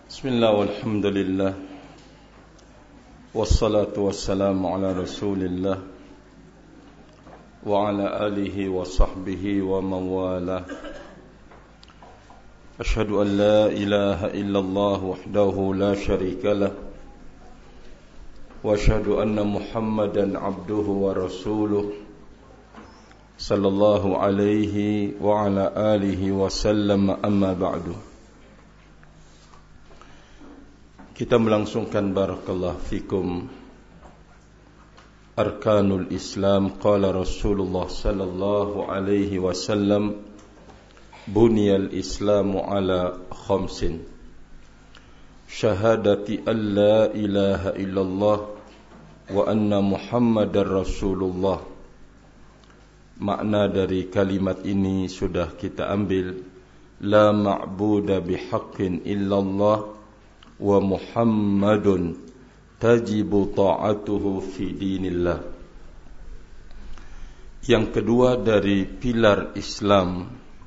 Bismillah walhamdulillah wassalatu wassalamu ala rasulillah wa ala alihi wa sahbihi wa mawalah. Ashhadu an la ilaha illallah wahdahu la sharika lah wa ashhadu anna Muhammadan abduhu wa rasuluh sallallahu alaihi wa ala alihi wa sallam, amma ba'du. Kita melangsungkan barakallahu fikum Arkanul Islam. Qala Rasulullah sallallahu alaihi wasallam, Buniyal Islamu ala khamsin: syahadati an la ilaha illallah wa anna Muhammadar Rasulullah. Makna dari kalimat ini sudah kita ambil, la ma'buda bihaqqin illallah wa Muhammadun tajibu ta'atuhu fi dinillah. Yang kedua dari pilar Islam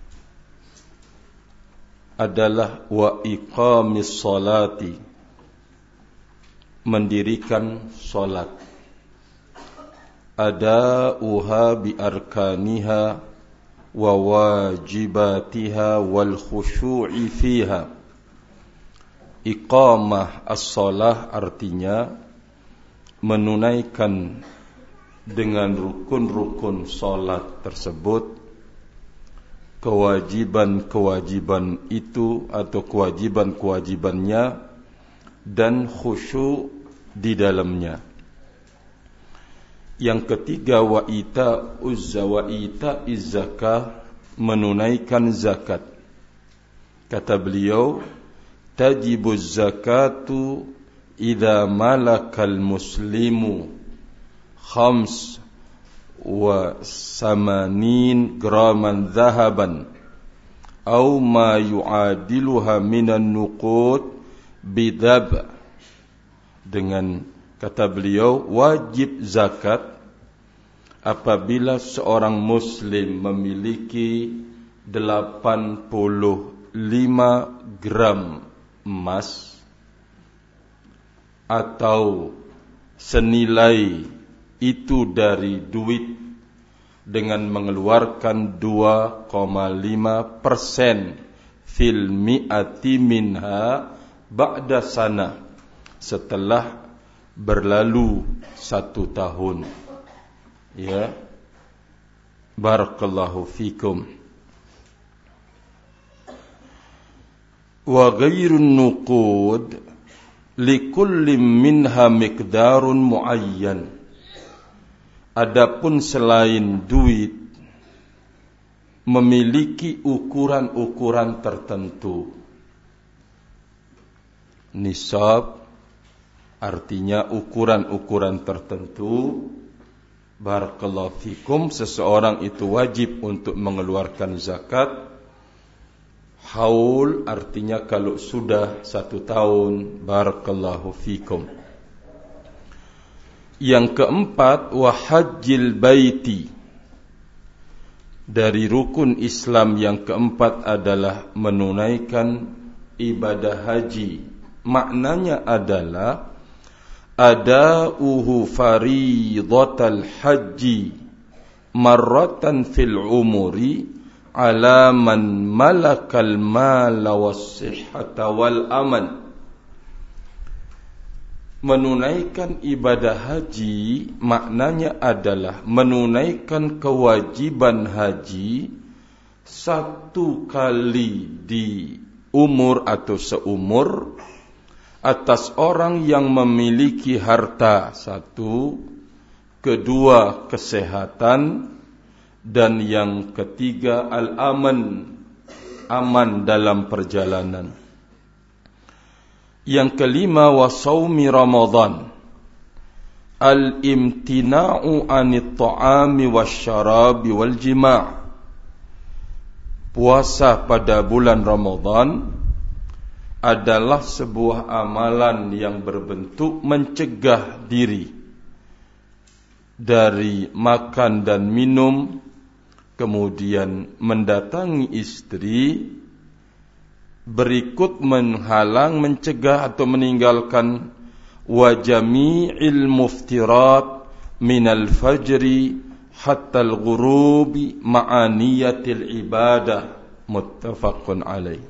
adalah wa iqamis salati, mendirikan salat, ada'uha bi arkaniha wa wajibatiha wal khushu'i fiha. Iqamah as-salah artinya menunaikan dengan rukun-rukun salat tersebut kewajiban-kewajiban itu atau kewajiban-kewajibannya dan khusyuk di dalamnya. Yang ketiga wa ita'uz zakah, menunaikan zakat. Kata beliau, tajibuz zakatu idza malakal muslimu khams wa samanin graman dhahaban au ma yu'adiluha minan nuqud bidab. Dengan kata beliau, wajib zakat apabila seorang muslim memiliki 85 gram emas atau senilai itu dari duit dengan mengeluarkan 2,5% fil mi'ati minha ba'da sana, setelah berlalu 1 tahun. Ya, barakallahu fikum. Wa ghairun nuqud likulli minha miqdarun muayyan. Adapun selain duit memiliki ukuran-ukuran tertentu. Nisab artinya ukuran-ukuran tertentu. Barakallahu fikum, seseorang itu wajib untuk mengeluarkan zakat. Haul artinya kalau sudah 1 tahun. Barakallahu fikum. Yang keempat, wa hajjil baiti. Dari rukun Islam yang keempat adalah menunaikan ibadah haji. Maknanya adalah ada'uhu faridatal haji marratan fil umuri ala man malakal mala was-sihhata wal aman. Menunaikan ibadah haji maknanya adalah menunaikan kewajiban haji 1 kali di umur atau seumur atas orang yang memiliki harta 1, kedua kesehatan, dan yang ketiga al-aman, aman dalam perjalanan. Yang kelima, wa shaumi Ramadan, al-imtina'u 'anit ta'ami wasyarabi wal jima'. Puasa pada bulan Ramadan adalah sebuah amalan yang berbentuk mencegah diri dari makan dan minum, kemudian mendatangi istri, berikut menghalang, mencegah atau meninggalkan wa jami'il muftirat minal fajri hatta al-ghurubi ma'aniyatil ibadah muttafaqun alaih.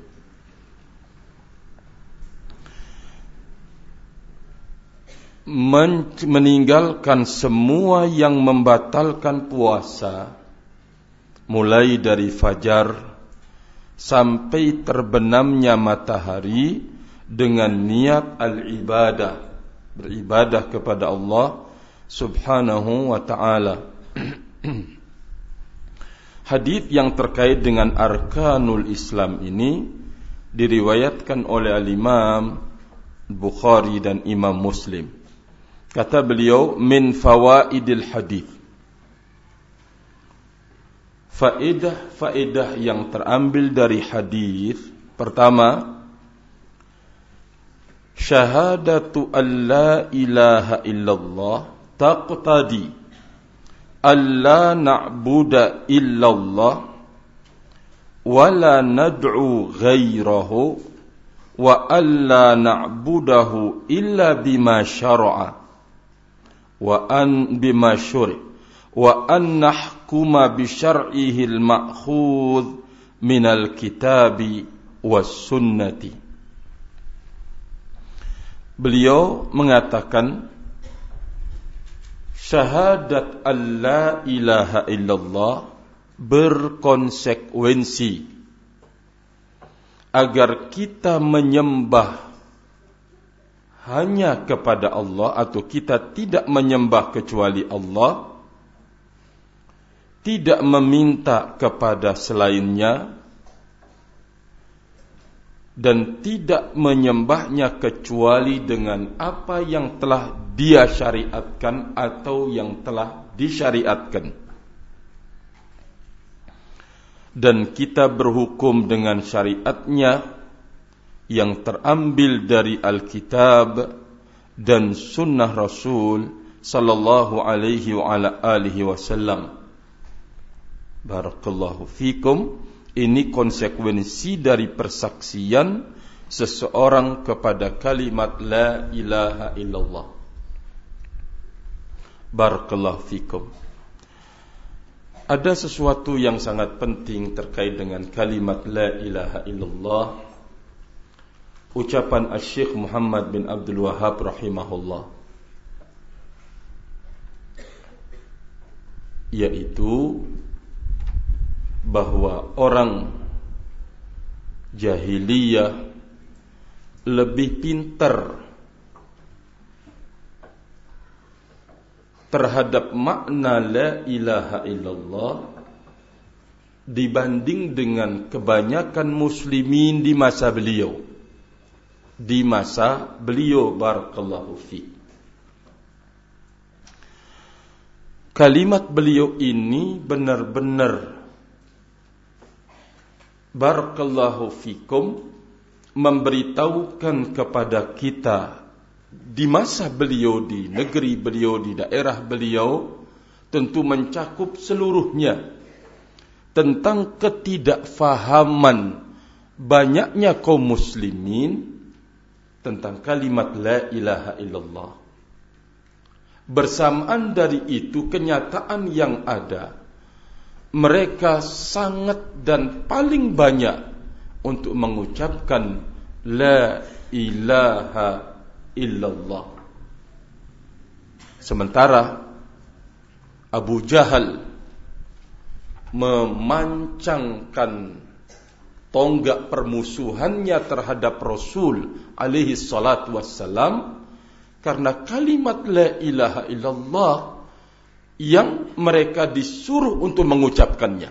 Meninggalkan semua yang membatalkan puasa, mulai dari fajar sampai terbenamnya matahari, dengan niat al-ibadah, beribadah kepada Allah subhanahu wa ta'ala. Hadis yang terkait dengan arkanul Islam ini diriwayatkan oleh al-Imam Bukhari dan Imam Muslim. Kata beliau, min fawaidil hadis, faedah yang terambil dari hadis. Pertama, syahadatu an la ilaha illallah taqtadi alla na'budu illallah wa la nad'u ghairahu wa alla na'budahu illa bima syara'a wa an bima syuri wa an nahkuma bi syar'ihi al-ma'khudh minal kitabi was sunnati. Beliau mengatakan syahadat alla ilaha illallah berkonsekuensi agar kita menyembah hanya kepada Allah, atau kita tidak menyembah kecuali Allah, tidak meminta kepada selainnya, dan tidak menyembahnya kecuali dengan apa yang telah Dia syariatkan atau yang telah disyariatkan. Dan kita berhukum dengan syariatnya yang terambil dari Alkitab dan Sunnah Rasul sallallahu alaihi wa ala alihi wasallam. Barakallahu fikum. Ini konsekuensi dari persaksian seseorang kepada kalimat la ilaha illallah. Barakallahu fikum. Ada sesuatu yang sangat penting terkait dengan kalimat la ilaha illallah. Ucapan Asy-Syaikh Muhammad bin Abdul Wahhab rahimahullah, yaitu bahwa orang jahiliyah lebih pintar terhadap makna la ilaha illallah dibanding dengan kebanyakan muslimin di masa beliau. Di masa beliau, barakallahu fi. Kalimat beliau ini benar-benar, barakallahu fikum, memberitahukan kepada kita di masa beliau, di negeri beliau, di daerah beliau, tentu mencakup seluruhnya, tentang ketidakfahaman banyaknya kaum muslimin tentang kalimat la ilaha illallah. Bersamaan dari itu, kenyataan yang ada, mereka sangat dan paling banyak untuk mengucapkan la ilaha illallah. Sementara Abu Jahal memancangkan tonggak permusuhannya terhadap Rasul alaihi salatu wassalam karena kalimat la ilaha illallah yang mereka disuruh untuk mengucapkannya.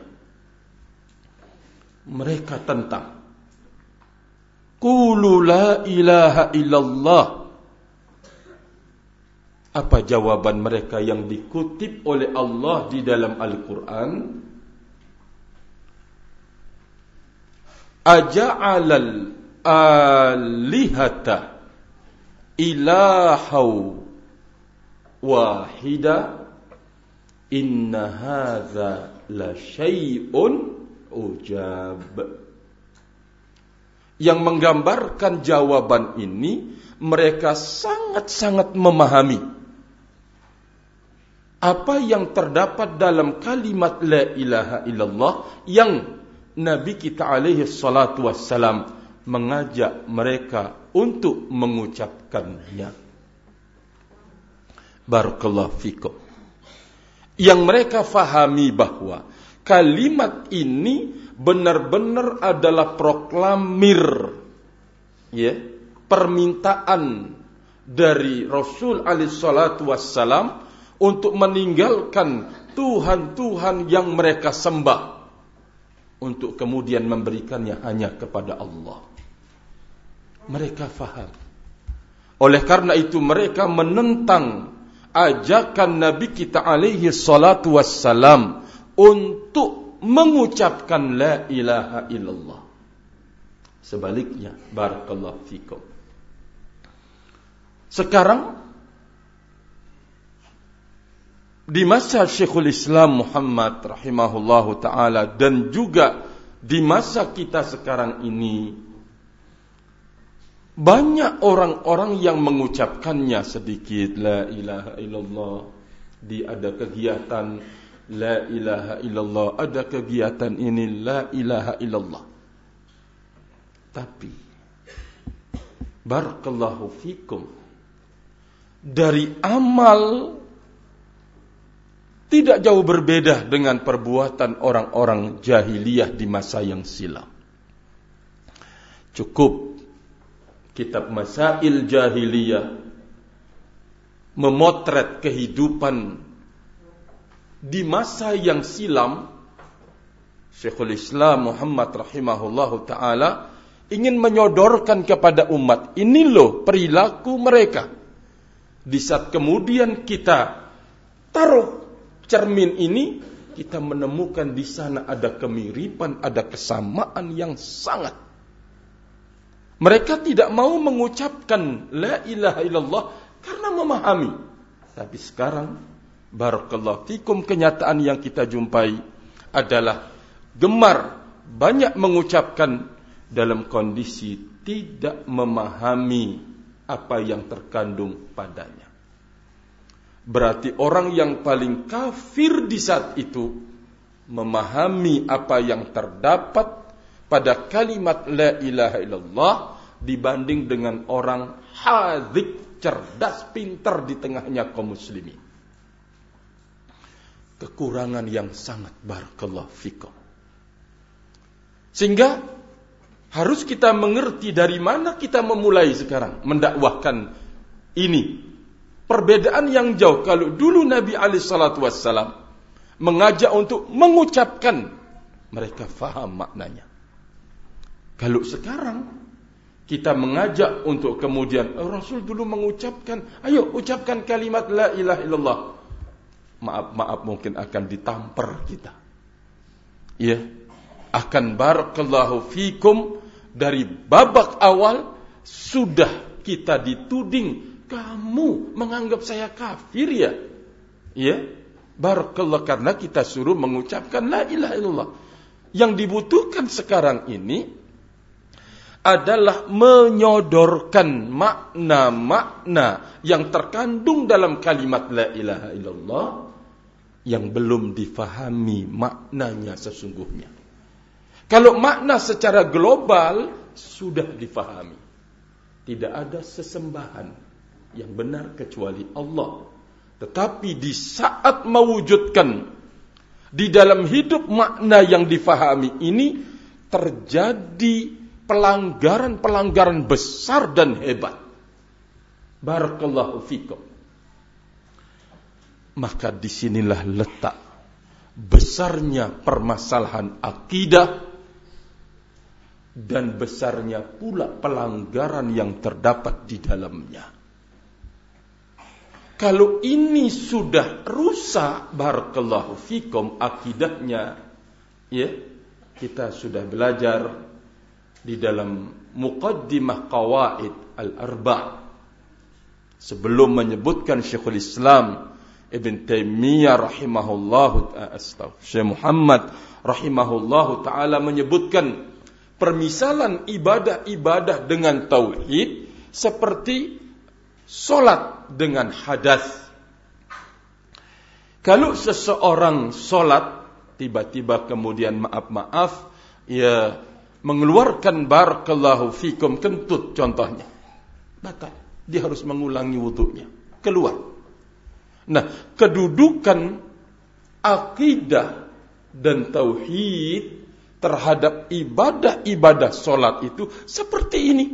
Mereka tentang qulu la ilaha illallah. Apa jawaban mereka yang dikutip oleh Allah di dalam Al-Quran? Aja'alal alihata ilahau wahida inna hadza la syai'un ujab. yang menggambarkan jawaban ini, mereka sangat-sangat memahami apa yang terdapat dalam kalimat la ilaha illallah yang Nabi kita alaihi salatu wassalam mengajak mereka untuk mengucapkannya. Barakallahu fikum. Yang mereka fahami bahwa kalimat ini benar-benar adalah proklamir, ya, permintaan dari Rasul alaihi salatu wassalam untuk meninggalkan Tuhan-Tuhan yang mereka sembah, untuk kemudian memberikannya hanya kepada Allah. Mereka faham. Oleh karena itu mereka menentang ajakan Nabi kita alaihi salatu wassalam untuk mengucapkan la ilaha illallah. Sebaliknya, barakallahu fikum. Sekarang di masa Syekhul Islam Muhammad rahimahullahu ta'ala dan juga di masa kita sekarang ini, banyak orang-orang yang mengucapkannya sedikit, la ilaha illallah. Ada kegiatan la ilaha illallah, ada kegiatan ini la ilaha illallah. Tapi barakallahu fikum, dari amal tidak jauh berbeda dengan perbuatan orang-orang jahiliyah di masa yang silam. Cukup kitab Masail Jahiliyah memotret kehidupan di masa yang silam. Syekhul Islam Muhammad rahimahullahu ta'ala ingin menyodorkan kepada umat, ini loh perilaku mereka. Di saat kemudian kita taruh cermin ini, kita menemukan di sana ada kemiripan, ada kesamaan yang sangat. Mereka tidak mau mengucapkan la ilaha illallah karena memahami. Tapi sekarang, barakallahu fikum, kenyataan yang kita jumpai adalah gemar banyak mengucapkan dalam kondisi tidak memahami apa yang terkandung padanya. Berarti orang yang paling kafir di saat itu memahami apa yang terdapat pada kalimat la ilaha illallah dibanding dengan orang hadzik, cerdas, pintar di tengahnya kaum muslimin. Kekurangan yang sangat, barakallahu fikum. Sehingga harus kita mengerti dari mana kita memulai sekarang mendakwahkan ini. Perbedaan yang jauh. Kalau dulu Nabi SAW mengajak untuk mengucapkan, mereka faham maknanya. Kalau sekarang kita mengajak untuk kemudian, Rasul dulu mengucapkan, ayo ucapkan kalimat la ilaha illallah. Maaf mungkin akan ditampar kita. Ya, akan barakallahu fikum, dari babak awal sudah kita dituding, kamu menganggap saya kafir ya? Ya, barakallah, karena kita suruh mengucapkan la ilaha illallah. Yang dibutuhkan sekarang ini adalah menyodorkan makna-makna yang terkandung dalam kalimat la ilaha illallah yang belum difahami maknanya sesungguhnya. Kalau makna secara global sudah difahami, tidak ada sesembahan yang benar kecuali Allah. Tetapi di saat mewujudkan di dalam hidup makna yang difahami ini, terjadi pelanggaran-pelanggaran besar dan hebat. Barakallahu fikum. Maka disinilah letak besarnya permasalahan akidah dan besarnya pula pelanggaran yang terdapat di dalamnya. Kalau ini sudah rusak, barakallahu fikum, akidahnya, ya, kita sudah belajar di dalam Muqaddimah Qawaid Al-Arba' sebelum menyebutkan Syekhul Islam Ibn Taimiyah rahimahullahu Syekh Muhammad rahimahullahu taala menyebutkan Permisalan ibadah-ibadah dengan tauhid seperti solat dengan hadas. Kalau seseorang solat tiba-tiba kemudian maaf, ya mengeluarkan barakallahu fikum kentut contohnya, maka dia harus mengulangi wudunya, keluar. Nah, kedudukan akidah dan tauhid terhadap ibadah-ibadah solat itu seperti ini.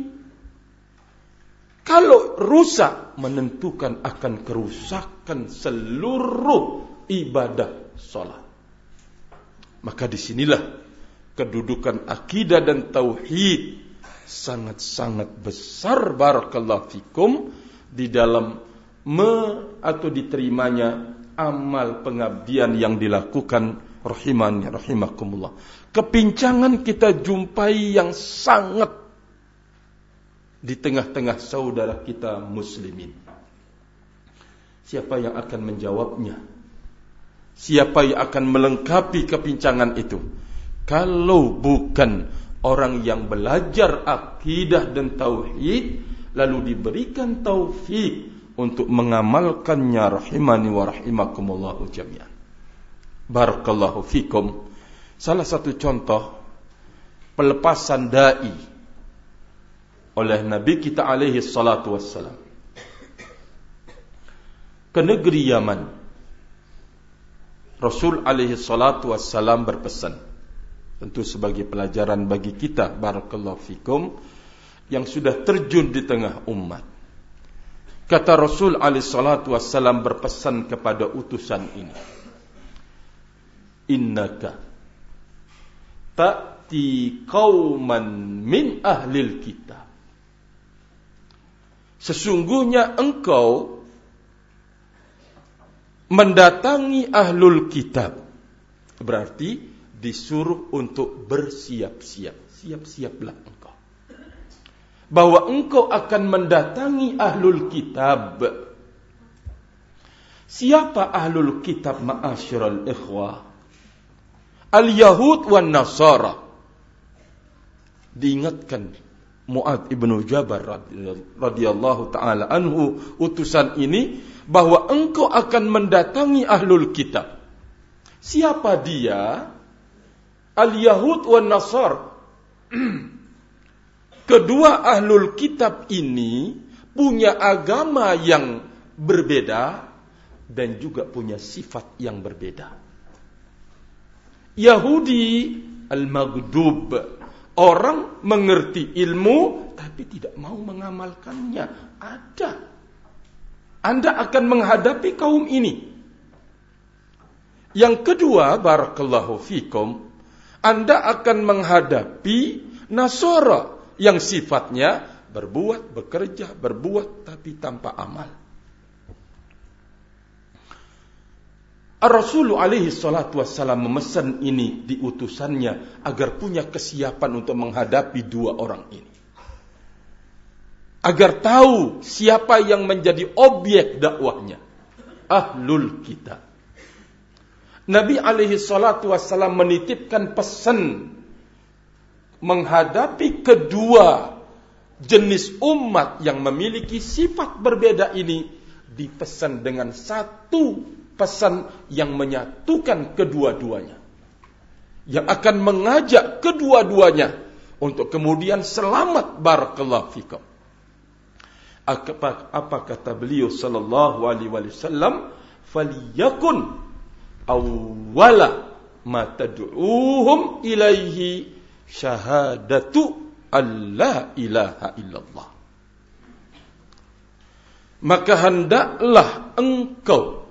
Kalau rusak, menentukan akan kerusakan seluruh ibadah solat. Maka disinilah kedudukan akidah dan tauhid sangat-sangat besar barakallahu fikum di dalam atau diterimanya amal pengabdian yang dilakukan rahimani rahimakumullah. Kepincangan kita jumpai yang sangat di tengah-tengah saudara kita muslimin. Siapa yang akan menjawabnya? Siapa yang akan melengkapi kepincangan itu? Kalau bukan orang yang belajar akidah dan tauhid, lalu diberikan taufik untuk mengamalkannya rahimani wa rahimakumullahu jami'an. Barakallahu fikum. Salah satu contoh pelepasan dai oleh Nabi kita alaihi salatu wassalam ke negeri Yaman. Rasul alaihi salatu wassalam berpesan, tentu sebagai pelajaran bagi kita barakallahu fikum yang sudah terjun di tengah umat. Kata Rasul alaihi salatu wassalam berpesan kepada utusan ini, innaka ta'ti qauman min ahlil kitab. Sesungguhnya engkau mendatangi ahlul kitab. Berarti disuruh untuk bersiap-siap. Siap-siaplah engkau. Bahwa engkau akan mendatangi ahlul kitab. Siapa ahlul kitab ma'asyiral ikhwah? Al-Yahud wan Nasara. Diingatkan Mu'adz ibnu Jabal radhiyallahu ta'ala anhu, utusan ini, bahwa engkau akan mendatangi ahlul kitab. Siapa dia? Al-Yahud wan Nasar. Kedua ahlul kitab ini punya agama yang berbeda dan juga punya sifat yang berbeda. Yahudi al-maghdub, orang mengerti ilmu tapi tidak mau mengamalkannya. Ada. Anda akan menghadapi kaum ini. Yang kedua, barakallahu fikum, Anda akan menghadapi Nasara yang sifatnya berbuat, bekerja, berbuat tapi tanpa amal. Rasulullah alaihi salatu wassalam memesan ini di utusannya agar punya kesiapan untuk menghadapi dua orang ini. Agar tahu siapa yang menjadi objek dakwahnya. Ahlul kitab. Nabi alaihi salatu wassalam menitipkan pesan menghadapi kedua jenis umat yang memiliki sifat berbeda ini, dipesan dengan satu pesan yang menyatukan kedua-duanya, yang akan mengajak kedua-duanya untuk kemudian selamat barakallahu fikum. Apa kata beliau sallallahu alaihi wasallam? Faliyakun awwala ma tad'uuhum ilaihi syahadatu alla ilaha illallah. Maka hendaklah engkau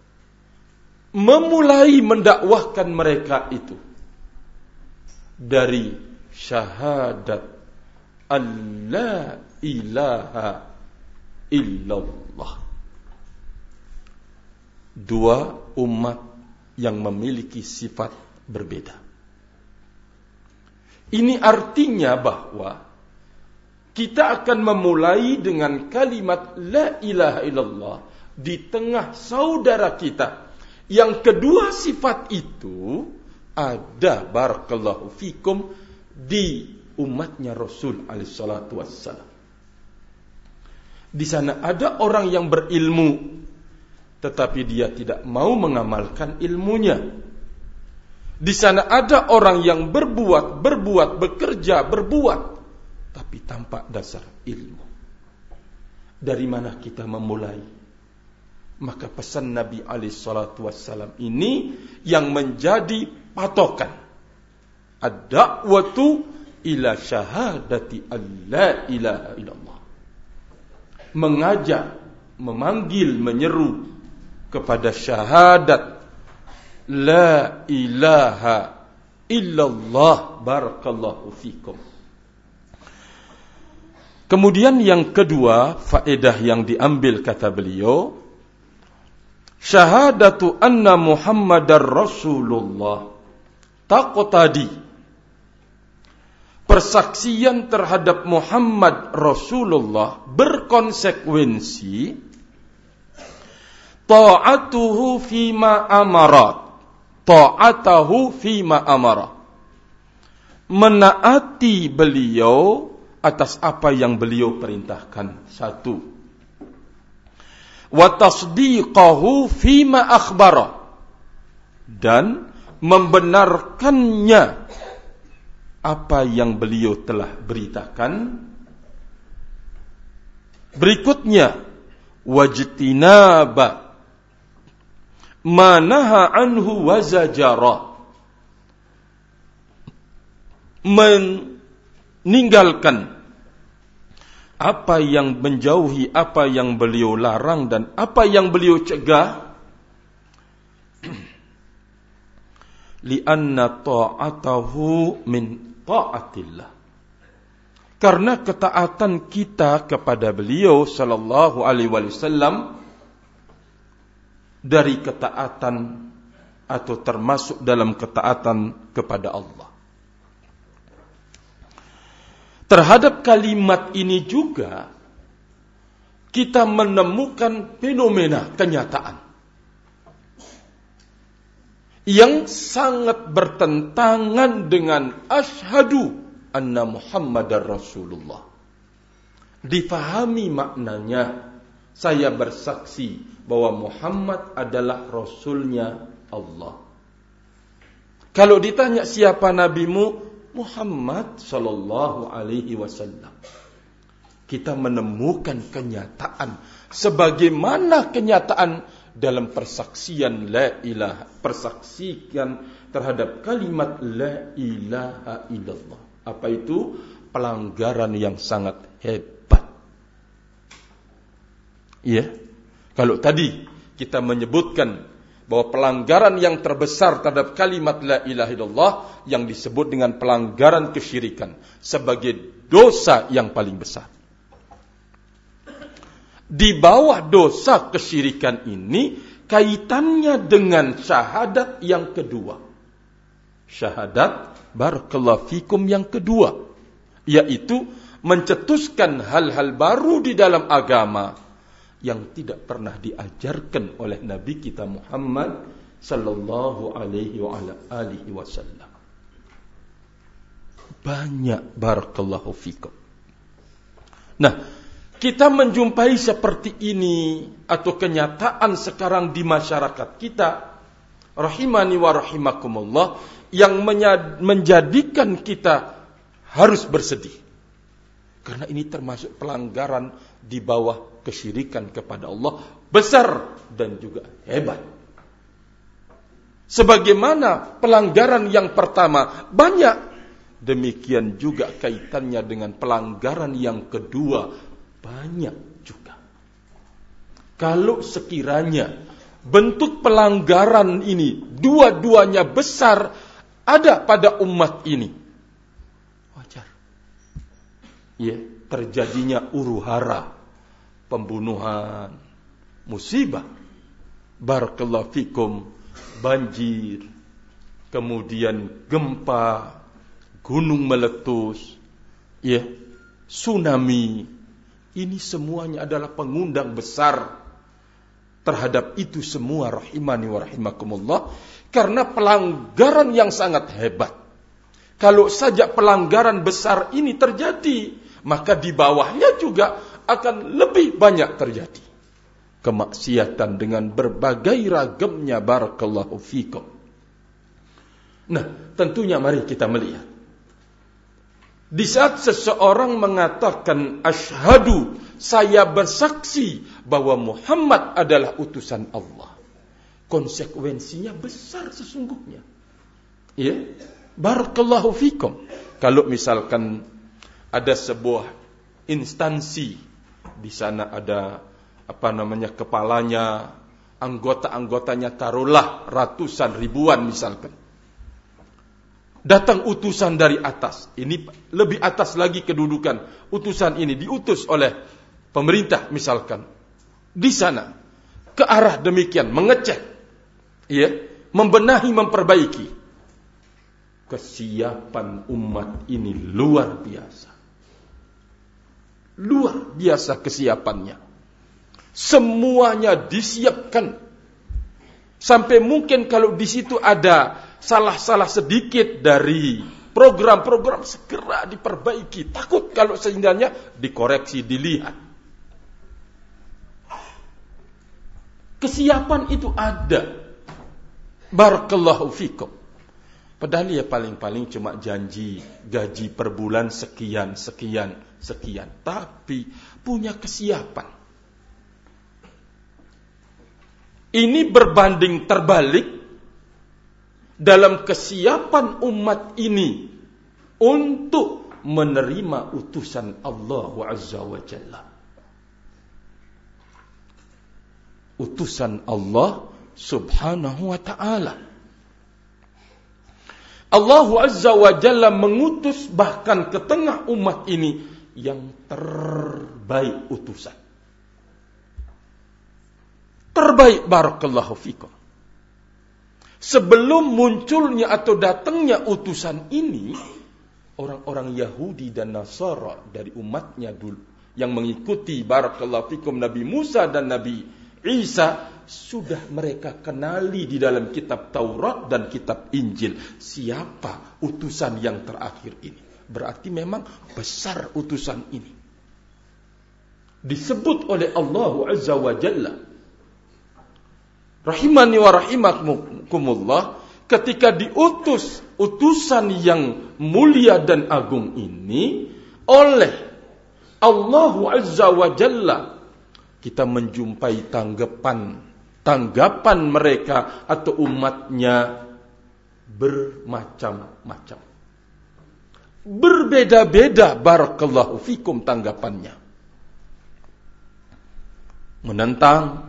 memulai mendakwahkan mereka itu dari syahadat alla ilaha illallah. Dua umat yang memiliki sifat berbeda. Ini artinya bahwa kita akan memulai dengan kalimat la ilaha illallah di tengah saudara kita. Yang kedua sifat itu ada barakallahu fikum di umatnya Rasul alaihi salatu wassalam. Di sana ada orang yang berilmu, tetapi dia tidak mau mengamalkan ilmunya. Di sana ada orang yang berbuat, bekerja, tapi tanpa dasar ilmu. Dari mana kita memulai? Maka pesan Nabi alaihi salatu wassalam ini yang menjadi patokan. Ad-da'watu ila syahadati alla ilaha illallah. Mengajak, memanggil, menyeru kepada syahadat la ilaha illallah. Barakallahu fikum. Kemudian yang kedua, faedah yang diambil kata beliau, syahadatu anna Muhammadar Rasulullah taqtadi, persaksian terhadap Muhammad Rasulullah berkonsekuensi ta'atuhu fima amara, ta'atahu fima amara, menaati beliau atas apa yang beliau perintahkan. Satu, wa tasdiqahu fima akhbara, dan membenarkannya apa yang beliau telah beritakan. Berikutnya, wajtinaba manaha anhu wazajara, meninggalkan apa yang menjauhi apa yang beliau larang dan apa yang beliau cegah. Lianna ta'atahu min ta'atillah, karena ketaatan kita kepada beliau sallallahu alaihi wasallam dari ketaatan atau termasuk dalam ketaatan kepada Allah. Terhadap kalimat ini juga kita menemukan fenomena kenyataan yang sangat bertentangan dengan asyhadu anna Muhammadar Rasulullah. Difahami maknanya, saya bersaksi bahwa Muhammad adalah Rasulnya Allah. Kalau ditanya siapa nabimu, Muhammad sallallahu alaihi wasallam. Kita menemukan kenyataan sebagaimana kenyataan dalam persaksian la ilaha, persaksian terhadap kalimat la ilaha illallah. Apa itu? Pelanggaran yang sangat hebat. Iya. Kalau tadi kita menyebutkan bahwa pelanggaran yang terbesar terhadap kalimat la ilaha illallah yang disebut dengan pelanggaran kesyirikan sebagai dosa yang paling besar. Di bawah dosa kesyirikan ini kaitannya dengan syahadat yang kedua. Syahadat barakallahu fikum yang kedua, yaitu mencetuskan hal-hal baru di dalam agama yang tidak pernah diajarkan oleh Nabi kita Muhammad sallallahu alaihi wasallam. Banyak barakallahu fikum. Nah, kita menjumpai seperti ini atau kenyataan sekarang di masyarakat kita, rahimani wa rahimakumullah, yang menjadikan kita harus bersedih. Karena ini termasuk pelanggaran di bawah kesyirikan kepada Allah, besar dan juga hebat. Sebagaimana pelanggaran yang pertama banyak, demikian juga kaitannya dengan pelanggaran yang kedua banyak juga. Kalau sekiranya bentuk pelanggaran ini dua-duanya besar ada pada umat ini, wajar. Ya, terjadinya huru-hara, pembunuhan, musibah, barakallahu fikum, banjir, kemudian gempa, gunung meletus, ya, tsunami. Ini semuanya adalah pengundang besar terhadap itu semua, rahimani wa rahimakumullah, karena pelanggaran yang sangat hebat. Kalau saja pelanggaran besar ini terjadi, maka di bawahnya juga akan lebih banyak terjadi kemaksiatan dengan berbagai ragamnya. Barakallahu fikum. Nah, tentunya mari kita melihat. Di saat seseorang mengatakan asyhadu, saya bersaksi bahwa Muhammad adalah utusan Allah, konsekuensinya besar sesungguhnya. Ya, barakallahu fikum. Kalau misalkan ada sebuah instansi, di sana ada kepalanya, anggota-anggotanya taruhlah ratusan ribuan misalkan. Datang utusan dari atas. Ini lebih atas lagi kedudukan. Utusan ini diutus oleh pemerintah misalkan. Di sana ke arah demikian mengecek, ya, membenahi, memperbaiki. Kesiapan umat ini luar biasa. Luar biasa kesiapannya. Semuanya disiapkan. Sampai mungkin kalau di situ ada salah-salah sedikit dari program-program, segera diperbaiki. Takut kalau seandainya dikoreksi, dilihat. Kesiapan itu ada. Barakallahu fikum. Padahal ya paling-paling cuma janji gaji per bulan sekian. Tapi punya kesiapan. Ini berbanding terbalik dalam kesiapan umat ini untuk menerima utusan Allah Azza wa Jalla. Utusan Allah Subhanahu wa ta'ala. Allah Azza wa Jalla mengutus bahkan ke tengah umat ini yang terbaik utusan. Terbaik, barakallahu fikum. Sebelum munculnya atau datangnya utusan ini, orang-orang Yahudi dan Nasara dari umatnya dulu yang mengikuti, barakallahu fikum, Nabi Musa dan Nabi Isa, sudah mereka kenali di dalam kitab Taurat dan kitab Injil siapa utusan yang terakhir ini. Berarti memang besar utusan ini. Disebut oleh Allah Azza wa Jalla, rahimani wa rahimakumullah, ketika diutus utusan yang mulia dan agung ini oleh Allah Azza wa Jalla, kita menjumpai tanggapan mereka atau umatnya bermacam-macam. Berbeda-beda, barakallahu fikum, tanggapannya. Menentang,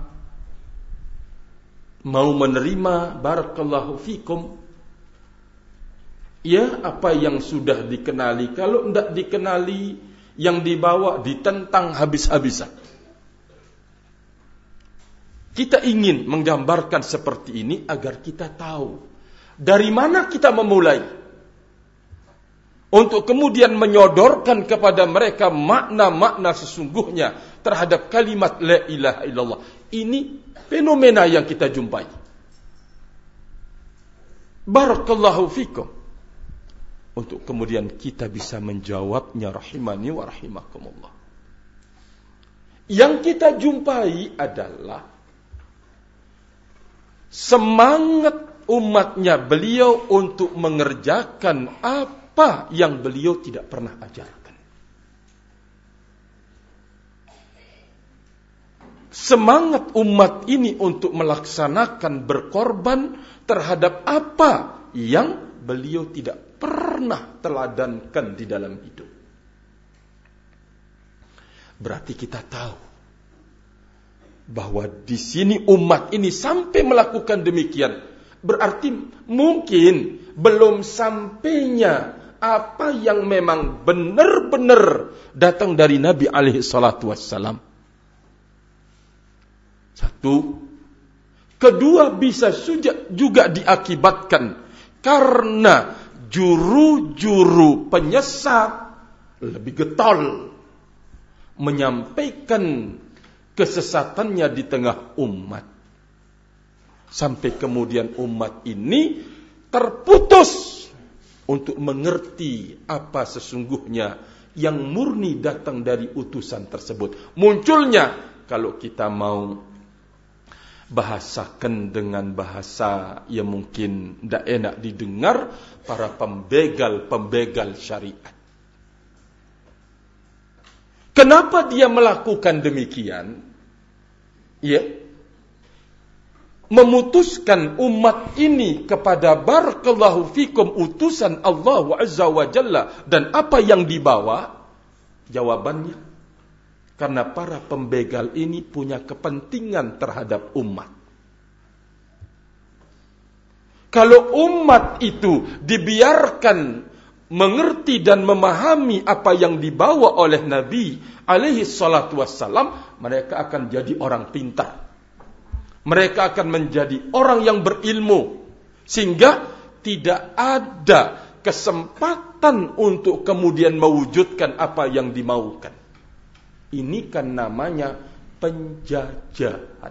mau menerima, barakallahu fikum, ya, apa yang sudah dikenali. Kalau tidak dikenali, yang dibawa ditentang habis-habisan. Kita ingin menggambarkan seperti ini agar kita tahu dari mana kita memulai, untuk kemudian menyodorkan kepada mereka makna-makna sesungguhnya terhadap kalimat la ilaha illallah. Ini fenomena yang kita jumpai. Barakallahu fikum. Untuk kemudian kita bisa menjawabnya, rahimani wa rahimakumullah. Yang kita jumpai adalah semangat umatnya beliau untuk mengerjakan apa yang beliau tidak pernah ajarkan. Semangat umat ini untuk melaksanakan, berkorban terhadap apa yang beliau tidak pernah teladankan di dalam hidup. Berarti kita tahu bahwa di sini umat ini sampai melakukan demikian, berarti mungkin belum sampainya apa yang memang benar-benar datang dari Nabi alaihi salatu wassalam. Satu. Kedua, bisa juga diakibatkan karena juru-juru penyesat lebih getol menyampaikan kesesatannya di tengah umat. Sampai kemudian umat ini terputus untuk mengerti apa sesungguhnya yang murni datang dari utusan tersebut. Munculnya, kalau kita mau bahasakan dengan bahasa yang mungkin tidak enak didengar, para pembegal syariat. Kenapa dia melakukan demikian? Ya, memutuskan umat ini kepada barakallahu fikum utusan Allah Azza wa Jalla dan apa yang dibawa? Jawabannya, karena para pembegal ini punya kepentingan terhadap umat. Kalau umat itu dibiarkan mengerti dan memahami apa yang dibawa oleh Nabi alaihi salatu wassalam, mereka akan jadi orang pintar. Mereka akan menjadi orang yang berilmu, sehingga tidak ada kesempatan untuk kemudian mewujudkan apa yang dimaukan. Ini kan namanya penjajahan.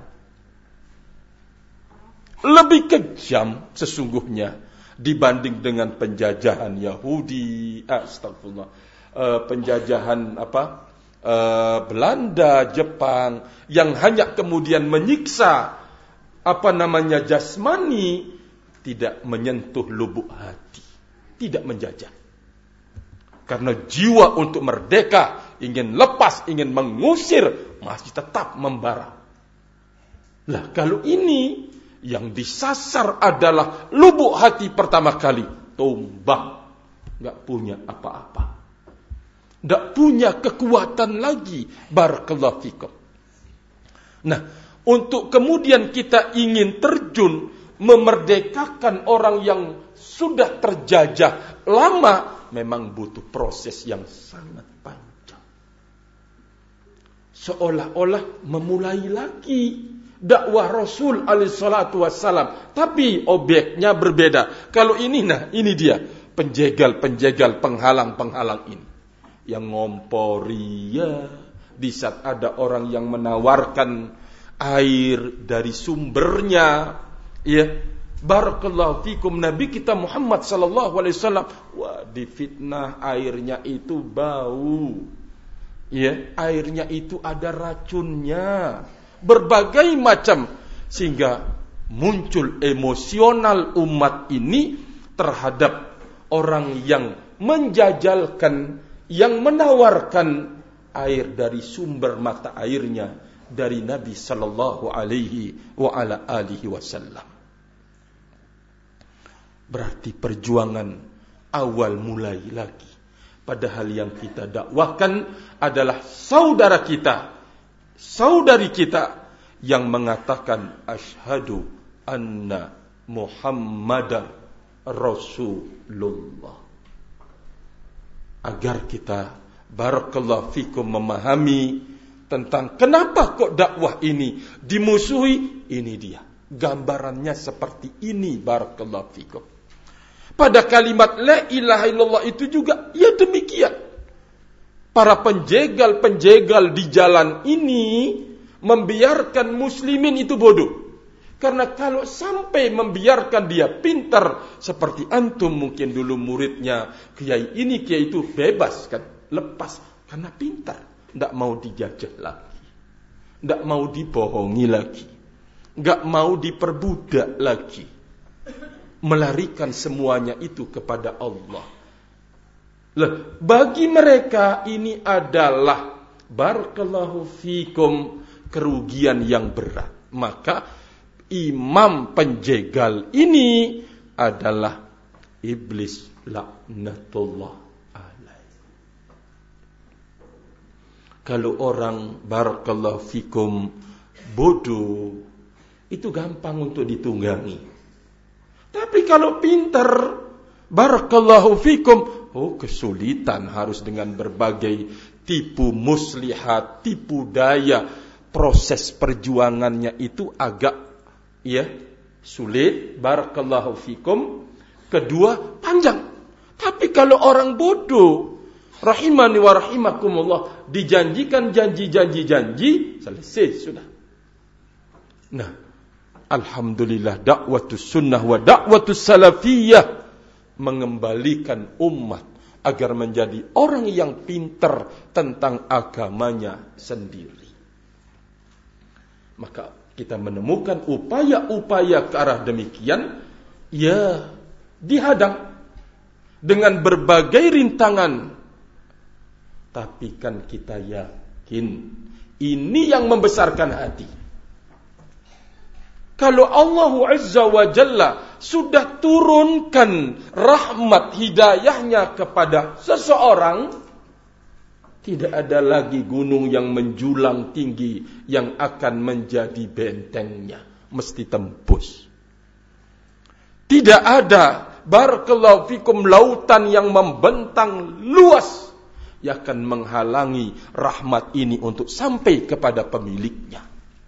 Lebih kejam sesungguhnya dibanding dengan penjajahan Yahudi, penjajahan Belanda, Jepang, yang hanya kemudian menyiksa jasmani, tidak menyentuh lubuk hati, tidak menjajah. Karena jiwa untuk merdeka, ingin lepas, ingin mengusir, masih tetap membara. Lah, kalau ini yang disasar adalah lubuk hati pertama kali, tumbang, nggak punya apa-apa, nggak punya kekuatan lagi. Barakallahu fikum. Nah, untuk kemudian kita ingin terjun memerdekakan orang yang sudah terjajah lama, memang butuh proses yang sangat panjang. Seolah-olah memulai lagi dakwah Rasul alaihi salatu wassalam, tapi objeknya berbeda. Kalau ini dia penjegal, penghalang ini yang ngompori ya, di saat ada orang yang menawarkan air dari sumbernya, ya, barakallahu fikum, Nabi kita Muhammad sallallahu alaihi wasallam, wah, difitnah airnya itu bau, ya, airnya itu ada racunnya, berbagai macam, sehingga muncul emosional umat ini terhadap orang yang menjajalkan, yang menawarkan air dari sumber mata airnya dari Nabi sallallahu alaihi wa ala alihi wasallam. Berarti perjuangan awal mulai lagi. Padahal yang kita dakwahkan adalah saudara kita, saudari kita yang mengatakan asyhadu anna Muhammadar Rasulullah. Agar kita barakallahu fikum memahami tentang kenapa kok dakwah ini dimusuhi. Ini dia gambarannya seperti ini, barakallahu fikum. Pada kalimat la ilaha illallah itu juga ya demikian. Para penjegal di jalan ini membiarkan muslimin itu bodoh. Karena kalau sampai membiarkan dia pintar seperti antum, mungkin dulu muridnya kiai ini kiai itu, bebas kan, lepas karena pintar, tidak mau dijajah lagi, tidak mau dibohongi lagi, tidak mau diperbudak lagi, melarikan semuanya itu kepada Allah. Bagi mereka ini adalah barakallahu fikum kerugian yang berat. Maka imam penjegal ini adalah iblis laknatullah alaih. Kalau orang barakallahu fikum bodoh, itu gampang untuk ditunggangi. Tapi kalau pintar, barakallahu fikum, kesulitan, harus dengan berbagai tipu muslihat, tipu daya. Proses perjuangannya itu agak sulit, barakallahu fikum. Kedua, panjang. Tapi kalau orang bodoh, rahimani wa rahimakumullah, dijanjikan janji, selesai sudah. Nah, alhamdulillah dakwatus sunnah wa dakwatus salafiyah mengembalikan umat agar menjadi orang yang pintar tentang agamanya sendiri. Maka kita menemukan upaya-upaya ke arah demikian, ya dihadang dengan berbagai rintangan. Tapi kan kita yakin ini yang membesarkan hati. Kalau Allah Azza wa Jalla sudah turunkan rahmat hidayahnya kepada seseorang, tidak ada lagi gunung yang menjulang tinggi yang akan menjadi bentengnya. Mesti tembus. Tidak ada, barakallahu fikum, lautan yang membentang luas yang akan menghalangi rahmat ini untuk sampai kepada pemiliknya.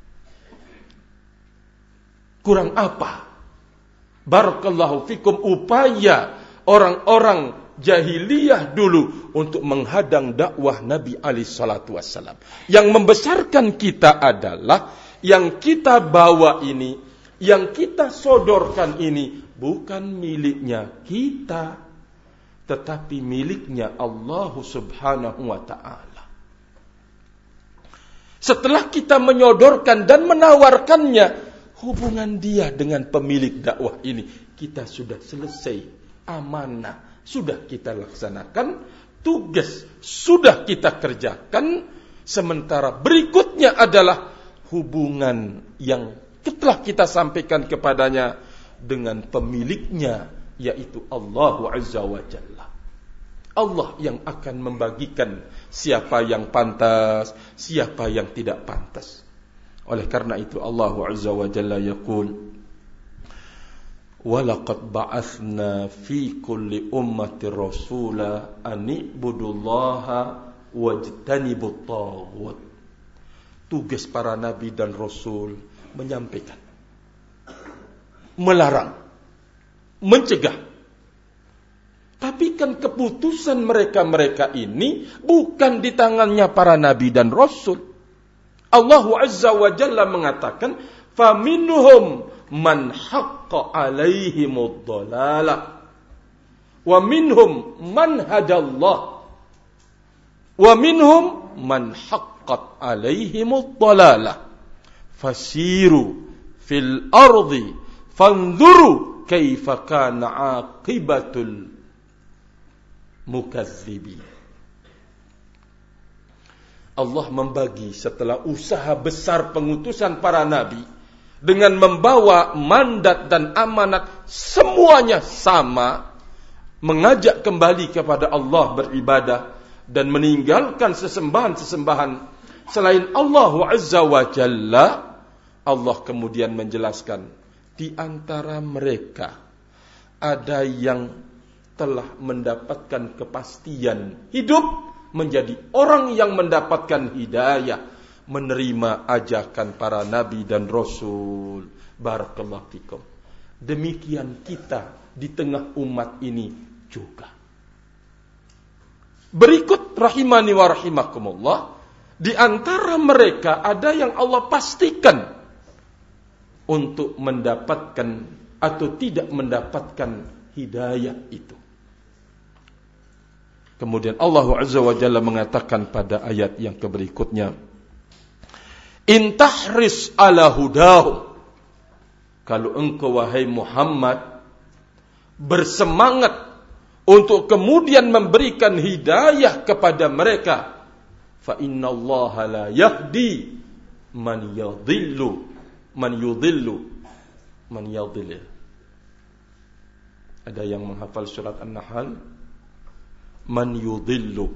Kurang apa? Barakallahu fikum, upaya orang-orang jahiliyah dulu untuk menghadang dakwah Nabi alaihi salatu wassalam. Yang membesarkan kita adalah yang kita bawa ini, yang kita sodorkan ini bukan miliknya kita, tetapi miliknya Allah Subhanahu wa ta'ala. Setelah kita menyodorkan dan menawarkannya, hubungan dia dengan pemilik dakwah ini, kita sudah selesai, amanah sudah kita laksanakan, tugas sudah kita kerjakan. Sementara berikutnya adalah hubungan yang telah kita sampaikan kepadanya dengan pemiliknya, yaitu Allah Azza wa Jalla. Allah yang akan membagikan siapa yang pantas, siapa yang tidak pantas. Oleh karena itu Allah Azza wa Jalla yaqul, وَلَقَدْ بَعَثْنَا فِي كُلِّ أُمَّةٍ رَسُولًا أَنِ اعْبُدُوا اللَّهَ وَاجْتَنِبُوا الطَّاغُوتَ. Tugas para nabi dan rasul menyampaikan, melarang, mencegah. Tapi kan keputusan mereka-mereka ini bukan di tangannya para nabi dan rasul. Allah Azza wa Jalla mengatakan, فَمِنْهُمْ man haqqa alaihimud dhalalah wa minhum man hadallah wa minhum man haqqat alaihimud dhalalah fasiru fil ardi fanzuru kaifa kana aqibatul mukazzibin. Allah membagi setelah usaha besar pengutusan para nabi dengan membawa mandat dan amanat semuanya sama, mengajak kembali kepada Allah beribadah dan meninggalkan sesembahan-sesembahan selain Allah Azza wa Jalla. Allah kemudian menjelaskan, di antara mereka ada yang telah mendapatkan kepastian hidup, menjadi orang yang mendapatkan hidayah, menerima ajakan para nabi dan rasul. Barakallahu fikum. Demikian kita di tengah umat ini juga. Berikut rahimani wa rahimakumullah, di antara mereka ada yang Allah pastikan untuk mendapatkan atau tidak mendapatkan hidayah itu. Kemudian Allah Azza wa Jalla mengatakan pada ayat yang berikutnya, in tahris ala hudahu, kalau engkau wahai Muhammad bersemangat untuk kemudian memberikan hidayah kepada mereka, fa innallaha la yahdi man yudhillu. Ada yang menghafal surat An-Nahl? Man yudhillu.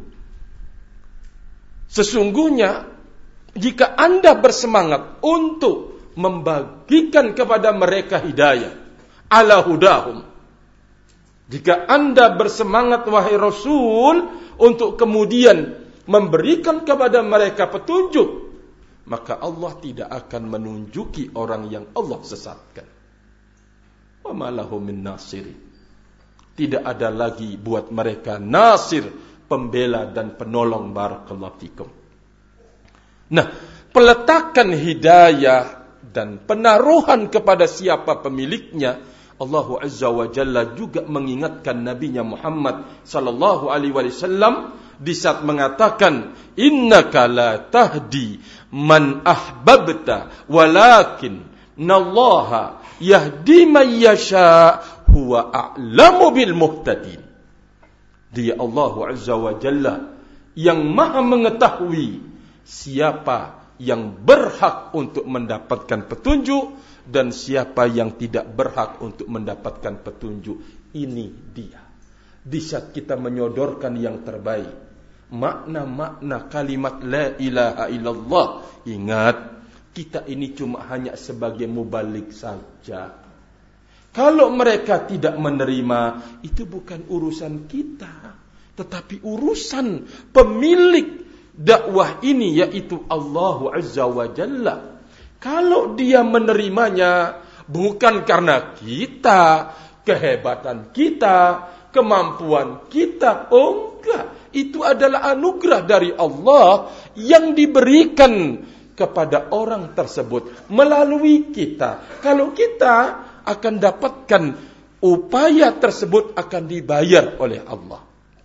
Sesungguhnya jika Anda bersemangat untuk membagikan kepada mereka hidayah, ala hudahum, jika Anda bersemangat wahai Rasul untuk kemudian memberikan kepada mereka petunjuk, maka Allah tidak akan menunjuki orang yang Allah sesatkan. Wa ma lahum min nasir. Tidak ada lagi buat mereka nasir, pembela dan penolong. Barakallahu fikum. Nah, peletakan hidayah dan penaruhan kepada siapa pemiliknya Allah Azza wa Jalla juga mengingatkan Nabinya Muhammad sallallahu alaihi wasallam di saat mengatakan, innaka la tahdi man ahbabta walakin nallaha yahdi man yasha huwa a'lamu bil muhtadin. Dia Allah Azza wa Jalla yang maha mengetahui siapa yang berhak untuk mendapatkan petunjuk dan siapa yang tidak berhak untuk mendapatkan petunjuk. Ini dia. Di saat kita menyodorkan yang terbaik, makna-makna kalimat la ilaha illallah, ingat, kita ini cuma hanya sebagai mubalik saja. Kalau mereka tidak menerima, itu bukan urusan kita, tetapi urusan pemilik dakwah ini, yaitu Allah Azza wa Jalla. Kalau dia menerimanya bukan karena kita, kehebatan kita, kemampuan kita, oh enggak, itu adalah anugerah dari Allah yang diberikan kepada orang tersebut melalui kita. Kalau kita akan dapatkan upaya tersebut akan dibayar oleh Allah.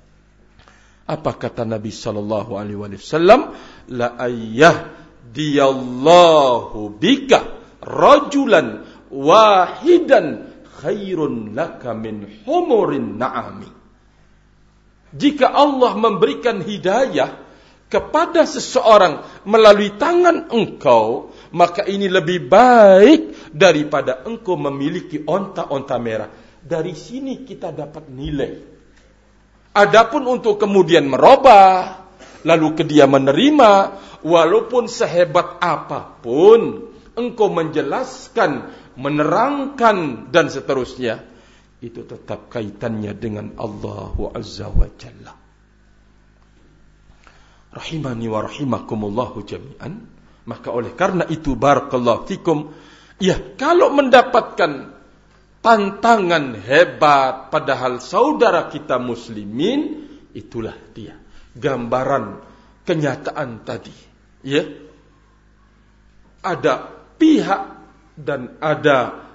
Apa kata Nabi sallallahu alaihi wasallam? La ayyadiyallahu bika rajulan wahidan khairun laka min humurin na'ami. Jika Allah memberikan hidayah kepada seseorang melalui tangan engkau, maka ini lebih baik daripada engkau memiliki onta-onta merah. Dari sini kita dapat nilai. Adapun untuk kemudian merubah, lalu dia menerima, walaupun sehebat apapun engkau menjelaskan, menerangkan dan seterusnya, itu tetap kaitannya dengan Allah Azza wa Jalla. Rahimani wa rahimakumullahu jami'an. Maka oleh karena itu, barakallahu fikum, ya, kalau mendapatkan tantangan hebat padahal saudara kita muslimin, itulah dia gambaran kenyataan tadi, ya. Ada pihak dan ada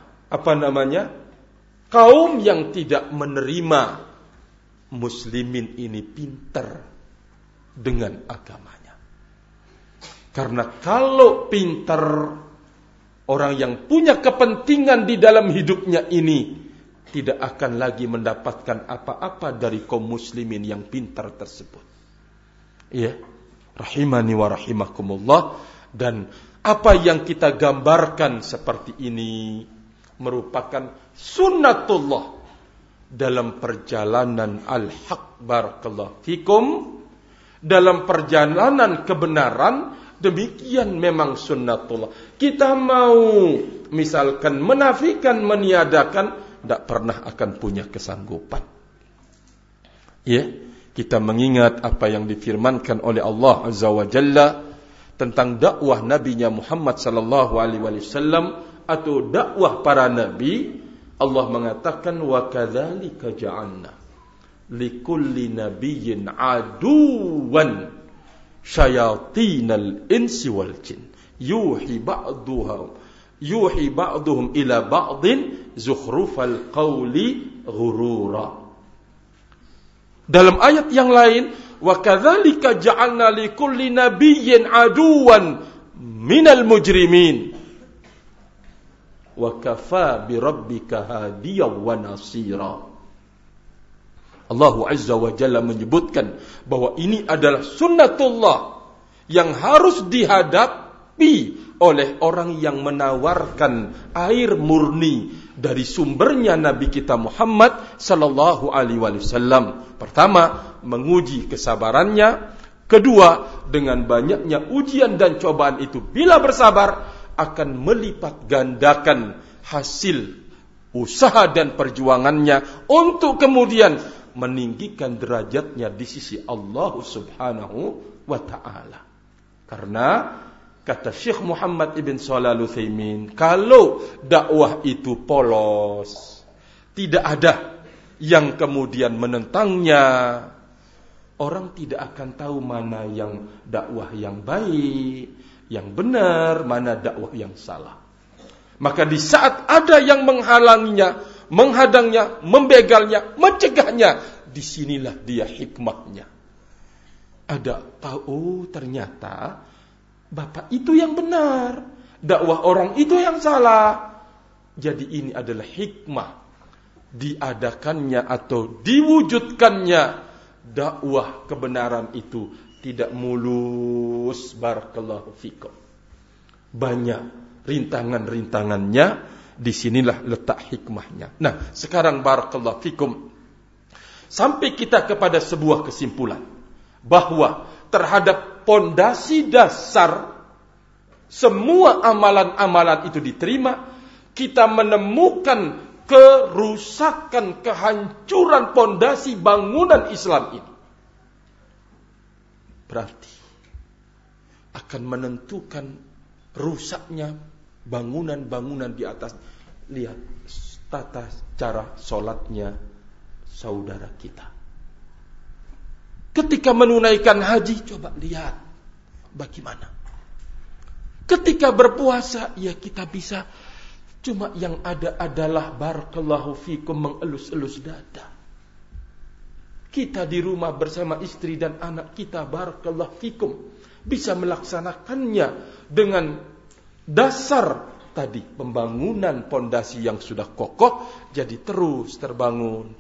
kaum yang tidak menerima muslimin ini pintar dengan agamanya. Karena kalau pintar, orang yang punya kepentingan di dalam hidupnya ini tidak akan lagi mendapatkan apa-apa dari kaum muslimin yang pintar tersebut. Ya, rahimani wa rahimakumullah. Dan apa yang kita gambarkan seperti ini merupakan sunnatullah dalam perjalanan al-haq, barakallahu fikum, dalam perjalanan kebenaran. Demikian memang sunnatullah. Kita mau misalkan menafikan, meniadakan, tidak pernah akan punya kesanggupan. Ya, kita mengingat apa yang difirmankan oleh Allah Azza wa Jalla tentang dakwah Nabinya Muhammad sallallahu alaihi wasallam atau dakwah para nabi. Allah mengatakan, wa kadzalika ja'alna likulli nabiyyin aduwan syayatinal insi wal jin yuhi ba'duhum ila ba'din zukhrufal qawli ghurura. Dalam ayat yang lain, wa kadzalika ja'alna likulli nabiyyin aduwan minal mujrimin wa kafa bi rabbika hadiyan wa nasira. Allah Azza wa Jalla menyebutkan bahwa ini adalah sunnatullah yang harus dihadapi oleh orang yang menawarkan air murni dari sumbernya Nabi kita Muhammad sallallahu alaihi wasallam. Pertama, menguji kesabarannya. Kedua, dengan banyaknya ujian dan cobaan itu, bila bersabar, akan melipat gandakan hasil usaha dan perjuangannya untuk kemudian meninggikan derajatnya di sisi Allah Subhanahu wa ta'ala. Karena kata Syekh Muhammad ibn Shalih Al-Utsaimin, kalau dakwah itu polos, tidak ada yang kemudian menentangnya, orang tidak akan tahu mana yang dakwah yang baik, yang benar, mana dakwah yang salah. Maka di saat ada yang menghalanginya, menghadangnya, membegalnya, mencegahnya. Disinilah dia hikmahnya. Ada tahu ternyata bapak itu yang benar, dakwah orang itu yang salah. Jadi ini adalah hikmah diadakannya atau diwujudkannya dakwah kebenaran itu tidak mulus. Barakallahu fikum. Banyak rintangan-rintangannya. Disinilah letak hikmahnya. Nah, sekarang barakallahu fikum, sampai kita kepada sebuah kesimpulan bahwa terhadap pondasi dasar semua amalan-amalan itu diterima, kita menemukan kerusakan, kehancuran pondasi bangunan Islam ini. Berarti akan menentukan rusaknya bangunan-bangunan di atas. Lihat tata cara sholatnya saudara kita. Ketika menunaikan haji, coba lihat bagaimana. Ketika berpuasa, ya kita bisa. Cuma yang ada adalah barakallahu fikum mengelus-elus dada. Kita di rumah bersama istri dan anak kita, barakallahu fikum, bisa melaksanakannya dengan dasar tadi pembangunan pondasi yang sudah kokoh. Jadi terus terbangun.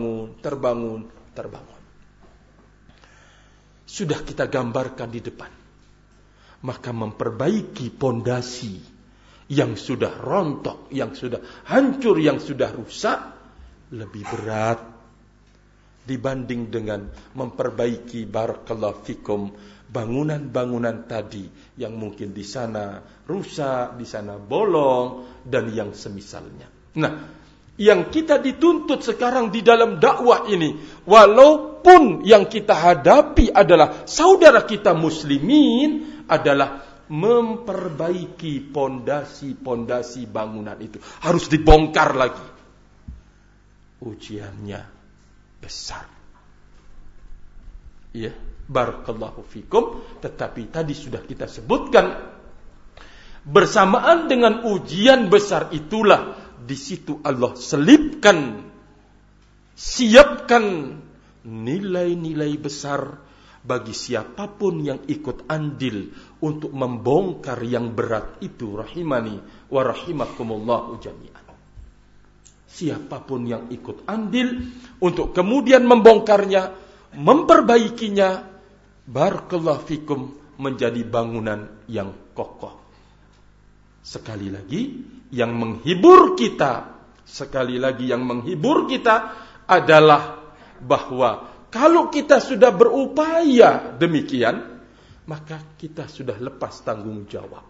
Sudah kita gambarkan di depan. Maka memperbaiki pondasi yang sudah rontok, yang sudah hancur, yang sudah rusak lebih berat dibanding dengan memperbaiki barakallahu fikum bangunan-bangunan tadi yang mungkin di sana rusak, di sana bolong dan yang semisalnya. Nah, yang kita dituntut sekarang di dalam dakwah ini, walaupun yang kita hadapi adalah saudara kita muslimin, adalah memperbaiki pondasi-pondasi bangunan itu. Harus dibongkar lagi. Ujiannya besar. Ya, barakallahu fikum. Tetapi tadi sudah kita sebutkan, bersamaan dengan ujian besar itulah di situ Allah selipkan, siapkan nilai-nilai besar bagi siapapun yang ikut andil untuk membongkar yang berat itu. Rahimani wa rahimakumullahu jami'an. Siapapun yang ikut andil untuk kemudian membongkarnya, memperbaikinya, barakallahu fikum, menjadi bangunan yang kokoh. Sekali lagi yang menghibur kita, adalah bahwa kalau kita sudah berupaya demikian, maka kita sudah lepas tanggung jawab.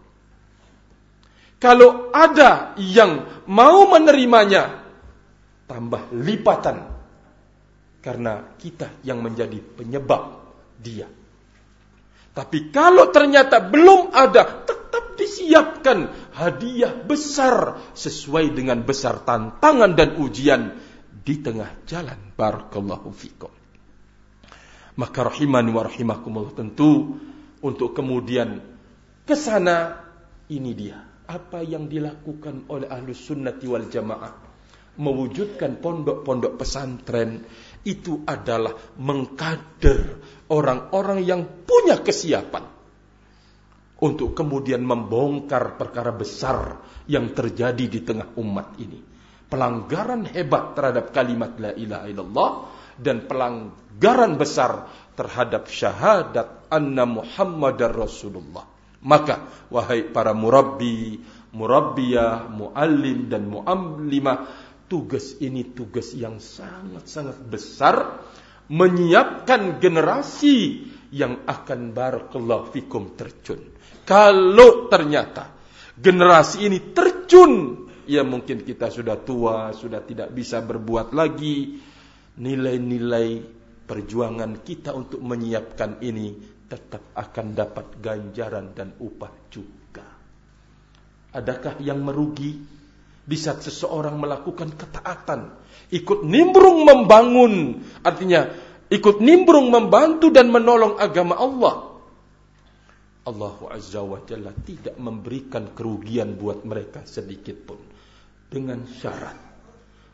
Kalau ada yang mau menerimanya, tambah lipatan. Karena kita yang menjadi penyebab dia. Tapi kalau ternyata belum ada, tetap disiapkan hadiah besar sesuai dengan besar tantangan dan ujian di tengah jalan. Barakallahu fikum. Maka rahimani wa rahimakumullah, tentu untuk kemudian ke sana, ini dia apa yang dilakukan oleh Ahlus Sunnati wal Jamaah, mewujudkan pondok-pondok pesantren. Itu adalah mengkader orang-orang yang punya kesiapan untuk kemudian membongkar perkara besar yang terjadi di tengah umat ini. Pelanggaran hebat terhadap kalimat la ilaha illallah dan pelanggaran besar terhadap syahadat anna Muhammadar Rasulullah. Maka wahai para murabbi, murabbiyah, muallim dan muallimah, tugas ini tugas yang sangat-sangat besar, menyiapkan generasi yang akan barakallahu fikum terjun. Kalau ternyata generasi ini terjun, ya mungkin kita sudah tua, sudah tidak bisa berbuat lagi. Nilai-nilai perjuangan kita untuk menyiapkan ini tetap akan dapat ganjaran dan upah juga. Adakah yang merugi di saat seseorang melakukan ketaatan, ikut nimbrung membangun, artinya ikut nimbrung membantu dan menolong agama Allah? Allah Azza wa Jalla tidak memberikan kerugian buat mereka sedikit pun, dengan syarat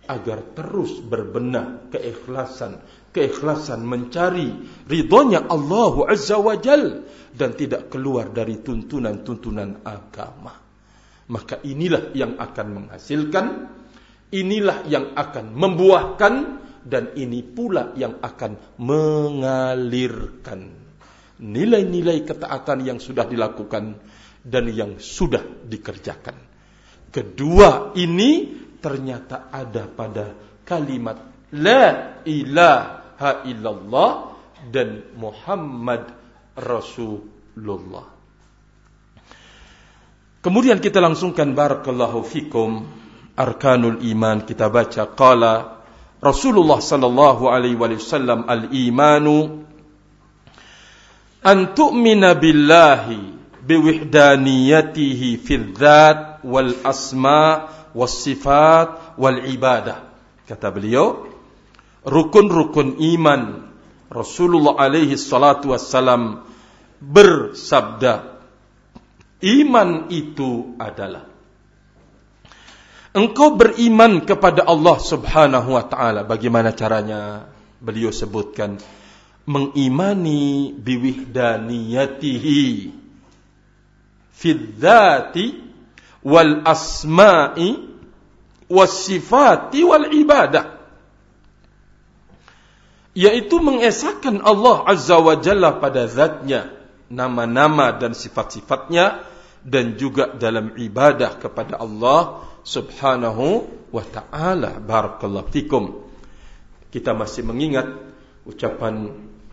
agar terus berbenah keikhlasan mencari ridhonya Allah Azza wa Jal dan tidak keluar dari tuntunan-tuntunan agama. Maka inilah yang akan menghasilkan, inilah yang akan membuahkan, dan ini pula yang akan mengalirkan nilai-nilai ketaatan yang sudah dilakukan dan yang sudah dikerjakan. Kedua ini ternyata ada pada kalimat La ilaha illallah dan Muhammad Rasulullah. Kemudian kita langsungkan barakallahu fikum arkanul iman. Kita baca qala Rasulullah sallallahu alaihi wasallam al-imanu an tu'mina billahi biwihdaniyatihi fil dzat wal asma was sifat wal ibadah. Kata beliau, rukun-rukun iman. Rasulullah alaihi salatu wassalam bersabda, iman itu adalah engkau beriman kepada Allah subhanahu wa ta'ala. Bagaimana caranya? Beliau sebutkan, mengimani biwihdaniyatihi fid dzati wal asma'i was sifati wal ibadah, yaitu mengesahkan Allah Azza wa Jalla pada zatnya, nama-nama dan sifat-sifatnya, dan juga dalam ibadah kepada Allah subhanahu wa ta'ala. Barakallahu fikum. Kita masih mengingat ucapan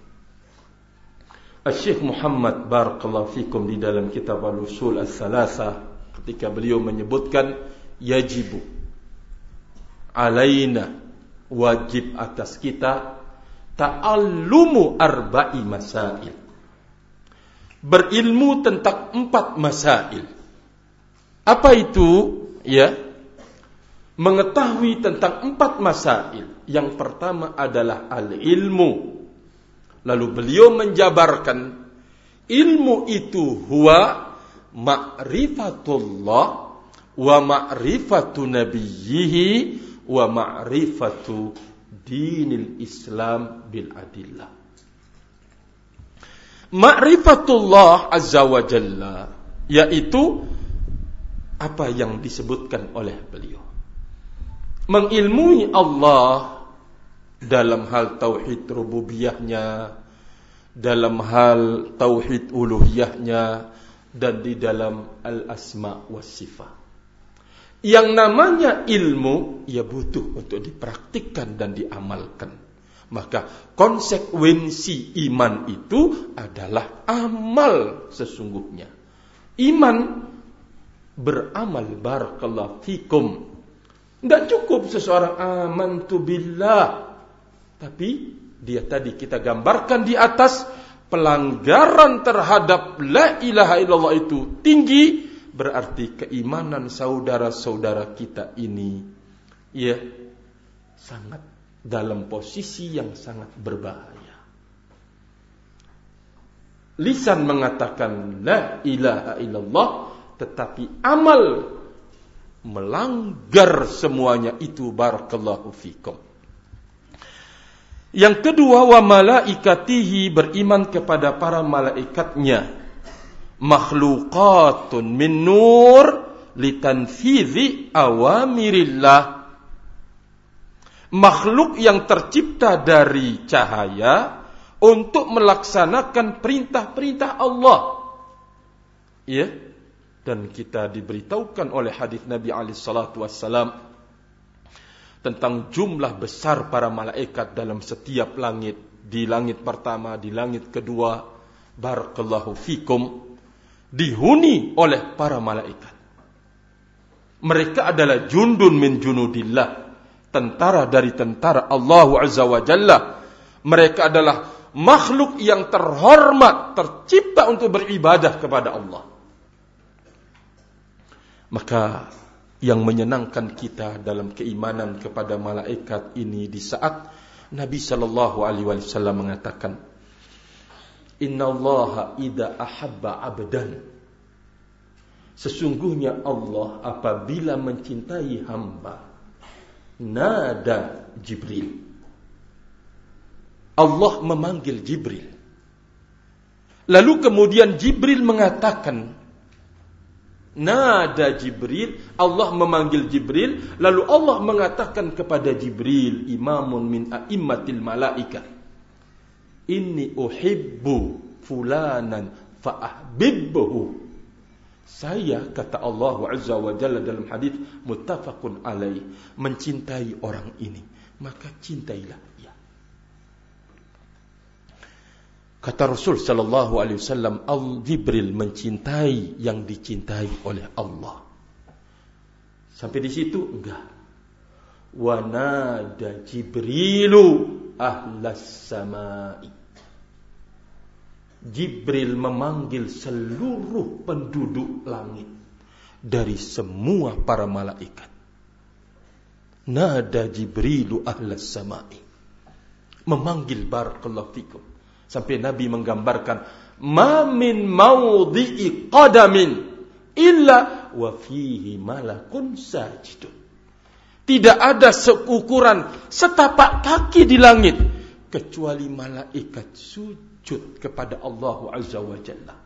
Syekh Muhammad barakallahu fikum di dalam kitab Al-Usul Al-Thalatha ketika beliau menyebutkan yajibu alaina, wajib atas kita, ta'allumu arba'i masail, berilmu tentang 4 masail. Apa itu? Ya, mengetahui tentang 4 masail. Yang pertama adalah al-ilmu. Lalu beliau menjabarkan ilmu itu huwa ma'rifatullah wa ma'rifatu nabiyyihi wa ma'rifatu dinil Islam bil adillah. Ma'rifatullah Azza wa Jalla, yaitu apa yang disebutkan oleh beliau, mengilmui Allah dalam hal tauhid rububiyahnya, dalam hal tauhid uluhiyahnya, dan di dalam al-asma was sifat. Yang namanya ilmu, ya butuh untuk dipraktikkan dan diamalkan. Maka konsekuensi iman itu adalah amal sesungguhnya. Iman beramal, barakallahu fikum. Tidak cukup seseorang amantu billah, tapi dia tadi kita gambarkan di atas, pelanggaran terhadap la ilaha illallah itu tinggi, berarti keimanan saudara-saudara kita ini ya sangat dalam posisi yang sangat berbahaya. Lisan mengatakan la ilaha illallah, tetapi amal melanggar semuanya itu, barakallahu fikum. Yang kedua, wa malaikatihi, beriman kepada para malaikatnya, makhluqatun min nur litanfidhi awamirillah, makhluk yang tercipta dari cahaya untuk melaksanakan perintah-perintah Allah. Ya, dan kita diberitahukan oleh hadis Nabi alaihi salatu wassalam tentang jumlah besar para malaikat dalam setiap langit, di langit pertama, di langit kedua, barakallahu fikum, dihuni oleh para malaikat. Mereka adalah jundun min junudillah, tentara dari tentara Allah Azza wa Jalla. Mereka adalah makhluk yang terhormat, tercipta untuk beribadah kepada Allah. Maka yang menyenangkan kita dalam keimanan kepada malaikat ini di saat Nabi sallallahu alaihi wasallam mengatakan, innallaha idza ahabba 'abdan, sesungguhnya Allah apabila mencintai hamba, Nada Jibril. Allah memanggil Jibril. Lalu kemudian Jibril mengatakan, nada Jibril, Allah memanggil Jibril, lalu Allah mengatakan kepada Jibril, imamun min a'immatil malaika, inni uhibbu fulanan fa'ahbibbuhu. Saya, kata Allah Azza wa Jalla dalam hadis muttafaqun alaih, mencintai orang ini, maka cintailah dia. Kata Rasul sallallahu alaihi wasallam, Jibril mencintai yang dicintai oleh Allah. Sampai di situ enggak. Wa nada Jibrilu ahlas samai. Jibril memanggil seluruh penduduk langit dari semua para malaikat. Nada Jibrilu ahlas samai. Memanggil barakallahu fikum. Sampai Nabi menggambarkan, ma min mawdi'i qadamin illa wa fihi malakun sajidun. Tidak ada seukuran setapak kaki di langit kecuali malaikat sujud kepada Allah Azza wa Jalla.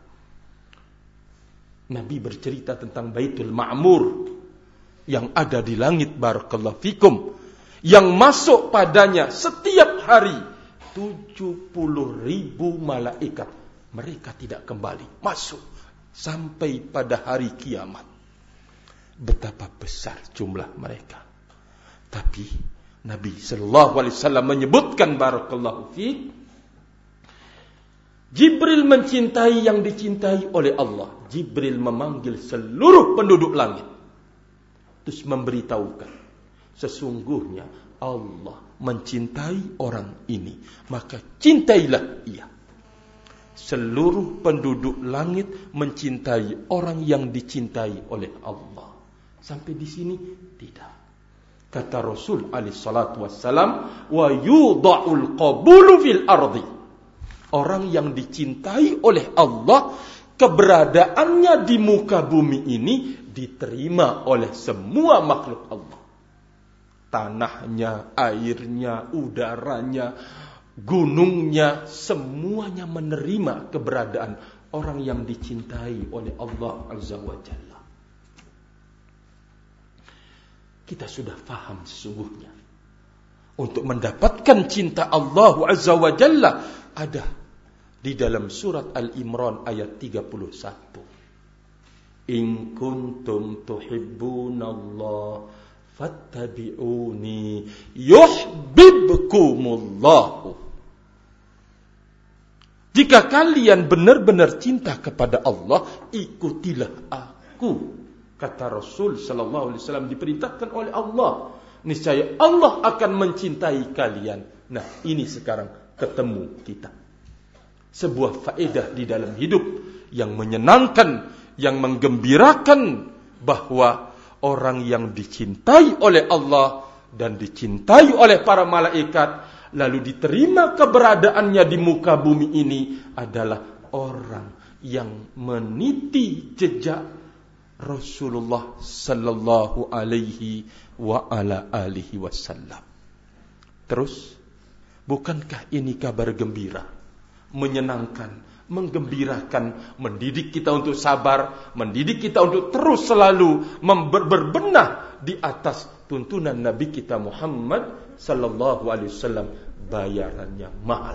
Nabi bercerita tentang Baitul Ma'mur yang ada di langit barakallahu fikum, yang masuk padanya setiap hari 70.000 malaikat. Mereka tidak kembali, masuk sampai pada hari kiamat. Betapa besar jumlah mereka. Tapi Nabi sallallahu alaihi wasallam menyebutkan barakallahu fi, Jibril mencintai yang dicintai oleh Allah. Jibril memanggil seluruh penduduk langit, terus memberitahukan, sesungguhnya Allah mencintai orang ini, maka cintailah ia. Seluruh penduduk langit mencintai orang yang dicintai oleh Allah. Sampai di sini tidak. Kata Rasul alaihi salatu wassalam, wa yudha'ul qabulu fil ardi. Orang yang dicintai oleh Allah, keberadaannya di muka bumi ini diterima oleh semua makhluk Allah. Tanahnya, airnya, udaranya, gunungnya, semuanya menerima keberadaan orang yang dicintai oleh Allah Azza wa Jalla. Kita sudah faham sesungguhnya. Untuk mendapatkan cinta Allah Azza wa Jalla ada di dalam surat Al-Imran ayat 31. In kuntum tuhibbunallah fattabi'uni yuhibbukumullah. Jika kalian benar-benar cinta kepada Allah, ikutilah aku. Kata Rasul sallallahu alaihi wasallam, diperintahkan oleh Allah, niscaya Allah akan mencintai kalian. Nah, ini sekarang ketemu kita. Sebuah faedah di dalam hidup yang menyenangkan, yang menggembirakan, bahwa orang yang dicintai oleh Allah dan dicintai oleh para malaikat, lalu diterima keberadaannya di muka bumi ini, adalah orang yang meniti jejak Rasulullah sallallahu alaihi wa ala alihi wasallam. Terus, bukankah ini kabar gembira, menyenangkan, menggembirakan, mendidik kita untuk sabar, mendidik kita untuk terus selalu berbenah di atas tuntunan Nabi kita Muhammad sallallahu alaihi wasallam. Bayarannya mahal.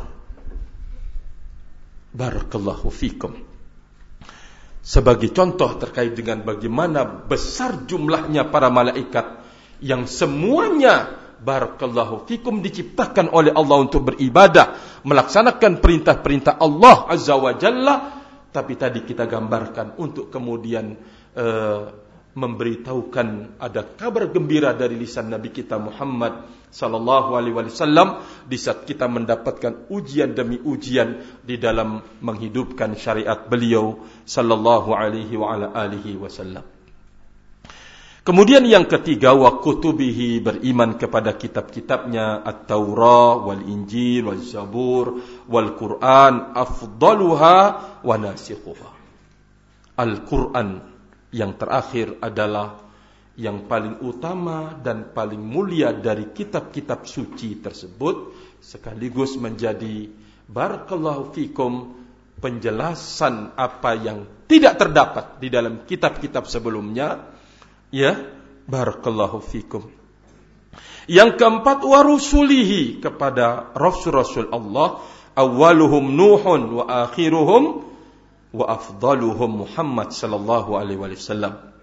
Barakallahu fikum. Sebagai contoh terkait dengan bagaimana besar jumlahnya para malaikat yang semuanya barakallahu fikum diciptakan oleh Allah untuk beribadah, melaksanakan perintah-perintah Allah Azza wa Jalla. Tapi tadi kita gambarkan untuk kemudian memberitahukan ada kabar gembira dari lisan Nabi kita Muhammad sallallahu alaihi wasallam di saat kita mendapatkan ujian demi ujian di dalam menghidupkan syariat beliau sallallahu alaihi wa ala alihi wasallam. Kemudian yang ketiga, wa kutubihi, beriman kepada kitab-kitabnya, At-Taurah wal Injil wal Zabur wal Quran, afdaluha wa nasikhuha. Al-Quran yang terakhir adalah yang paling utama dan paling mulia dari kitab-kitab suci tersebut, sekaligus menjadi barakallahu fikum penjelasan apa yang tidak terdapat di dalam kitab-kitab sebelumnya. Ya, barakallahu fikum. Yang keempat, wa rusulihi, kepada rasul-rasul Allah, awwaluhum Nuhun wa akhiruhum wa afdaluhum Muhammad sallallahu alaihi wasallam.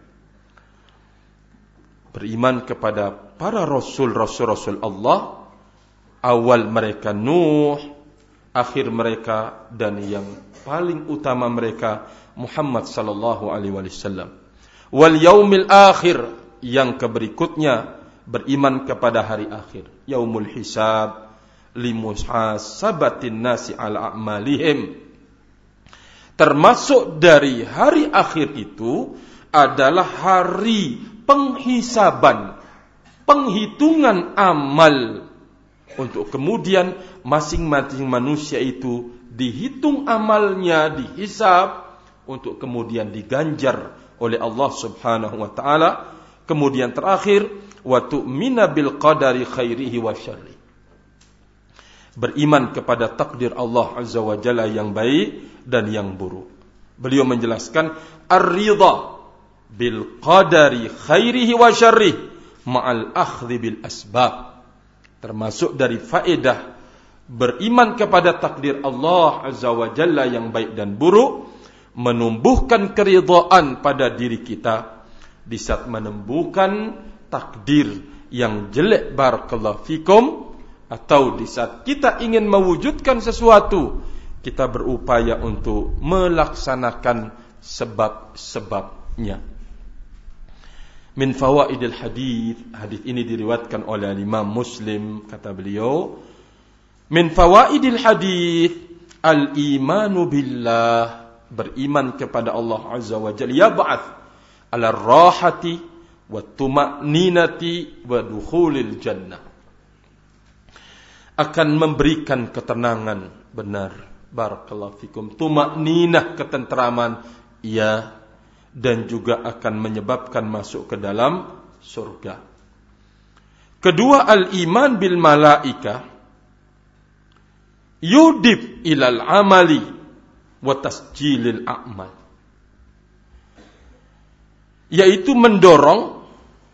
Beriman kepada para rasul Allah, awal mereka Nuh, akhir mereka dan yang paling utama mereka Muhammad sallallahu alaihi wasallam. Wal yaumil akhir, yang keberikutnya beriman kepada hari akhir, yaumul hisab, limuhasabatin nasi ala a'malihim. Termasuk dari hari akhir itu adalah hari penghisaban, penghitungan amal, untuk kemudian masing-masing manusia itu dihitung amalnya, dihisab, untuk kemudian diganjar oleh Allah subhanahu wa ta'ala. Kemudian terakhir, wa tu'mina bil qadari khairihi wa syarri, beriman kepada takdir Allah azza wa jalla yang baik dan yang buruk. Beliau menjelaskan ar-ridha bil qadari khairihi wa syarrihi ma'al akhdhi bil asbab. Termasuk dari faedah beriman kepada takdir Allah azza wa jalla yang baik dan buruk, menumbuhkan keridhaan pada diri kita di saat menemukan takdir yang jelek, barakallahu fikum, atau di saat kita ingin mewujudkan sesuatu, kita berupaya untuk melaksanakan sebab-sebabnya. Min fawaidil hadis, hadis ini diriwayatkan oleh Imam Muslim, kata beliau, min fawaidil hadis al-imanu billah, beriman kepada Allah azza wa jalla, yab'ats ala rahati wa tuma'ninati wa dukhulil jannah, akan memberikan ketenangan, benar, barakallahu fikum, tuma'ninah, ketenteraman, ya, dan juga akan menyebabkan masuk ke dalam surga. Kedua, al-iman bil malaika yudib ilal amali wa tasjilil a'mal, yaitu mendorong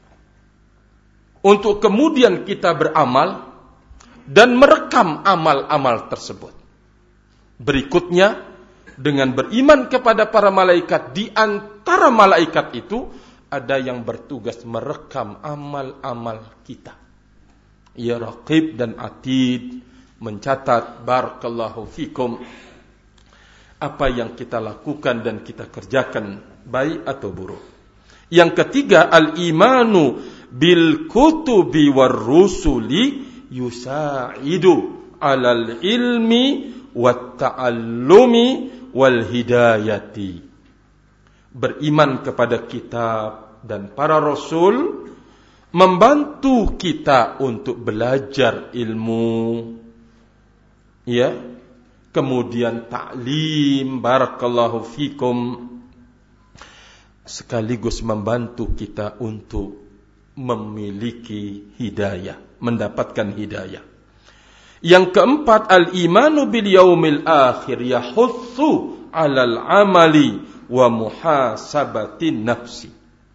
untuk kemudian kita beramal dan merekam amal-amal tersebut. Berikutnya, dengan beriman kepada para malaikat, di antara malaikat itu ada yang bertugas merekam amal-amal kita. Ya raqib dan atid, mencatat, barakallahu fikum, apa yang kita lakukan dan kita kerjakan, baik atau buruk. Yang ketiga, al-imanu bil kutubi war rusuli yusa'idu alal ilmi wat ta'allumi wal hidayati. Beriman kepada kitab dan para rasul membantu kita untuk belajar ilmu, ya, kemudian ta'lim, barakallahu fikum, sekaligus membantu kita untuk memiliki hidayah, mendapatkan hidayah. Yang keempat, al-imanu bil yaumil akhir yahutsu 'alal amali wa muhasabatin nafsi.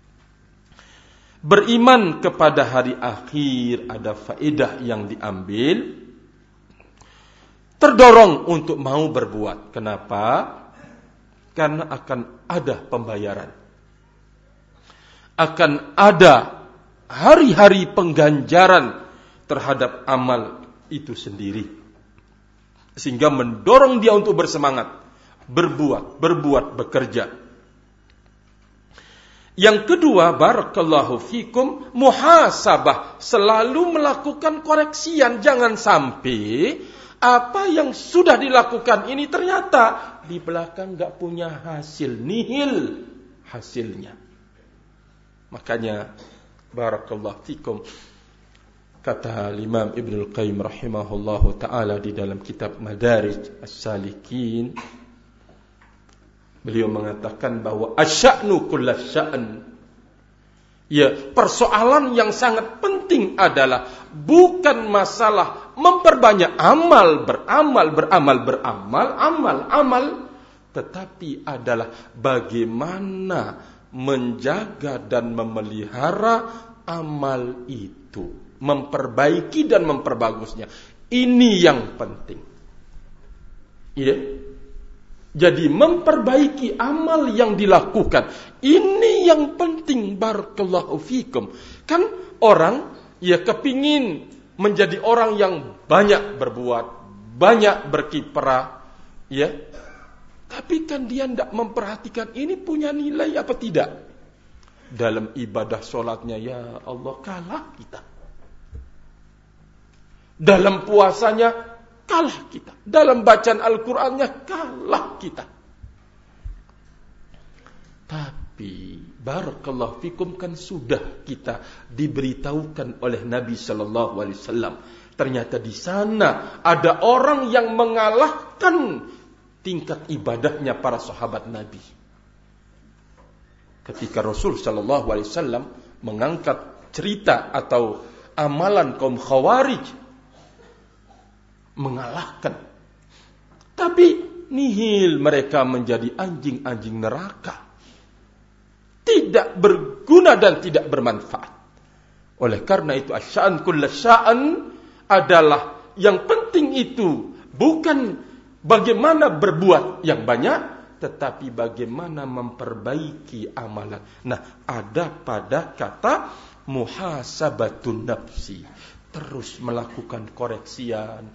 Beriman kepada hari akhir ada faedah yang diambil, terdorong untuk mau berbuat. Kenapa? Karena akan ada pembayaran, akan ada hari-hari pengganjaran terhadap amal itu sendiri, sehingga mendorong dia untuk bersemangat, berbuat, bekerja. Yang kedua, barakallahu fikum, muhasabah, selalu melakukan koreksian. Jangan sampai apa yang sudah dilakukan ini ternyata di belakang gak punya hasil, nihil hasilnya. Makanya barakallahu fikum, kata Imam Ibnul Qayyim rahimahullahu ta'ala di dalam kitab Madarij As-Salikin, beliau mengatakan bahwa asya'nu kullas sya'n, Ya, persoalan yang sangat penting adalah bukan masalah memperbanyak amal, amal, tetapi adalah bagaimana menjaga dan memelihara amal itu, memperbaiki dan memperbagusnya. Ini yang penting. Ya. Jadi memperbaiki amal yang dilakukan, ini yang penting. Barakallahu fikum. Kan orang ya kepingin menjadi orang yang banyak berbuat, banyak berkiprah, ya. Tapi kan dia tidak memperhatikan ini punya nilai apa tidak. Dalam ibadah sholatnya, ya Allah, kalah kita. Dalam puasanya kalah kita. Dalam bacaan Al-Qur'annya kalah kita. Tapi barakallahu fikum, kan sudah kita diberitahukan oleh Nabi sallallahu alaihi wasallam. Ternyata di sana ada orang yang mengalahkan tingkat ibadahnya para sahabat Nabi. Ketika Rasul sallallahu alaihi wasallam mengangkat cerita atau amalan kaum Khawarij, mengalahkan. Tapi nihil, mereka menjadi anjing-anjing neraka. Tidak berguna dan tidak bermanfaat. Oleh karena itu, asya'an kulla sya'an adalah yang penting itu bukan bagaimana berbuat yang banyak, tetapi bagaimana memperbaiki amalan. Nah, ada pada kata muhasabatun nafsi. Terus melakukan koreksian.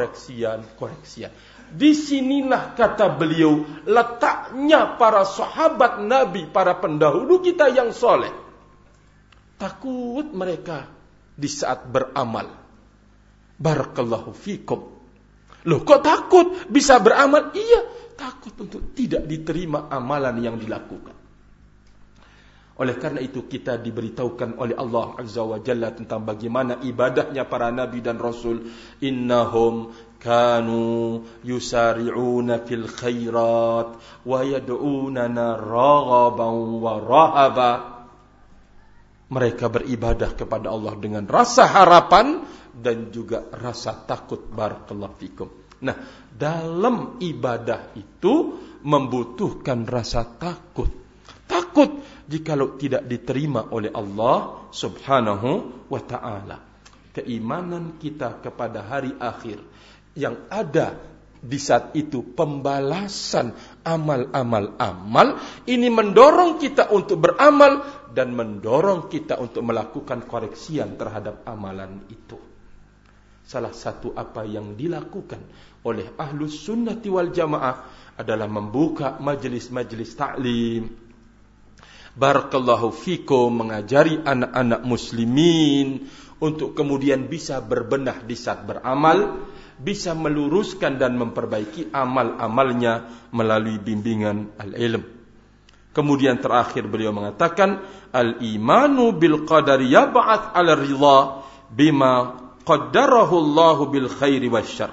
Disinilah kata beliau letaknya para sahabat Nabi, para pendahulu kita yang soleh. Takut mereka di saat beramal. Barakallahu fikum. Loh, kok takut bisa beramal? Iya, takut untuk tidak diterima amalan yang dilakukan. Oleh karena itu kita diberitahukan oleh Allah Azza wa Jalla tentang bagaimana ibadahnya para nabi dan rasul. Innahum kanu yusari'una fil khairat wa yad'unana raghaban wa rahaba. Mereka beribadah kepada Allah dengan rasa harapan dan juga rasa takut. Barakallahu fikum. Nah, dalam ibadah itu membutuhkan rasa takut. Takut jikalau tidak diterima oleh Allah subhanahu wa ta'ala. Keimanan kita kepada hari akhir yang ada di saat itu, pembalasan amal-amal ini mendorong kita untuk beramal dan mendorong kita untuk melakukan koreksian terhadap amalan itu. Salah satu apa yang dilakukan oleh Ahlus Sunnati wal Jamaah adalah membuka majelis-majelis ta'lim. Barakallahu fikum, mengajari anak-anak muslimin untuk kemudian bisa berbenah di saat beramal, bisa meluruskan dan memperbaiki amal-amalnya melalui bimbingan al-ilm. Kemudian terakhir beliau mengatakan, al-imanu bil qadari yab'ats 'ala ridha bima qaddarahu Allahu bil khairi wasyarr.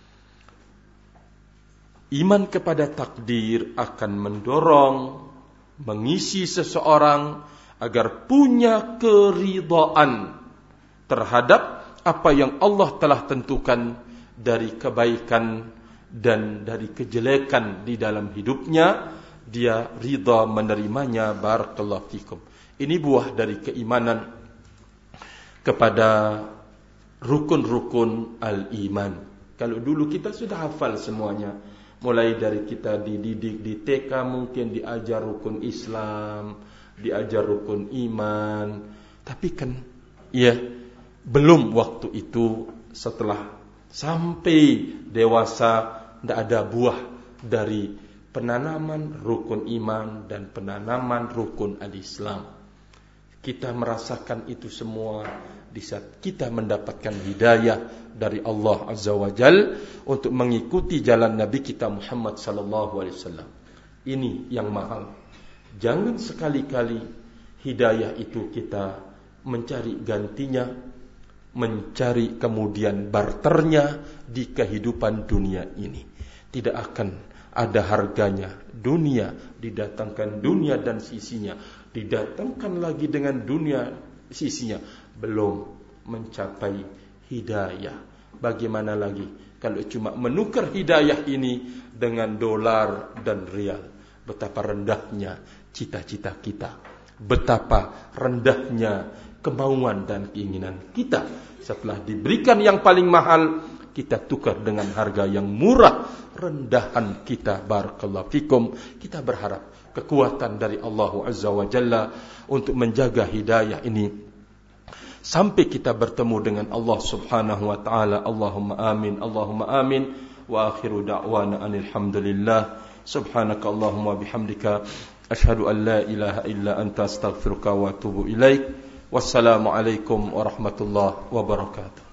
Iman kepada takdir akan mendorong, mengisi seseorang agar punya keridhaan terhadap apa yang Allah telah tentukan dari kebaikan dan dari kejelekan di dalam hidupnya. Dia ridha menerimanya. Barakallahu fikum. Ini buah dari keimanan kepada rukun-rukun al-iman. Kalau dulu kita sudah hafal semuanya, mulai dari kita dididik di TK mungkin diajar rukun Islam, diajar rukun iman. Tapi kan ya belum waktu itu, setelah sampai dewasa tidak ada buah dari penanaman rukun iman dan penanaman rukun al-Islam. Kita merasakan itu semua di saat kita mendapatkan hidayah dari Allah Azza wa Jal untuk mengikuti jalan Nabi kita Muhammad sallallahu alaihi wasallam. Ini yang mahal. Jangan sekali-kali hidayah itu kita mencari gantinya, mencari kemudian barternya di kehidupan dunia ini. Tidak akan ada harganya. Dunia, didatangkan dunia dan sisinya, didatangkan lagi dengan dunia sisinya, belum mencapai hidayah. Bagaimana lagi kalau cuma menukar hidayah ini dengan dolar dan rial? Betapa rendahnya cita-cita kita, betapa rendahnya kemauan dan keinginan kita. Setelah diberikan yang paling mahal, kita tukar dengan harga yang murah. Rendahan kita, barakallahu fikum. Kita berharap kekuatan dari Allah Azza wa Jalla untuk menjaga hidayah ini sampai kita bertemu dengan Allah Subhanahu wa taala. Allahumma amin, Allahumma amin. Wa akhiru da'wana alhamdulillah. Subhanaka Allahumma bihamdika asyhadu an la ilaha illa anta astaghfiruka wa atubu ilaik. Wassalamu alaikum warahmatullahi wabarakatuh.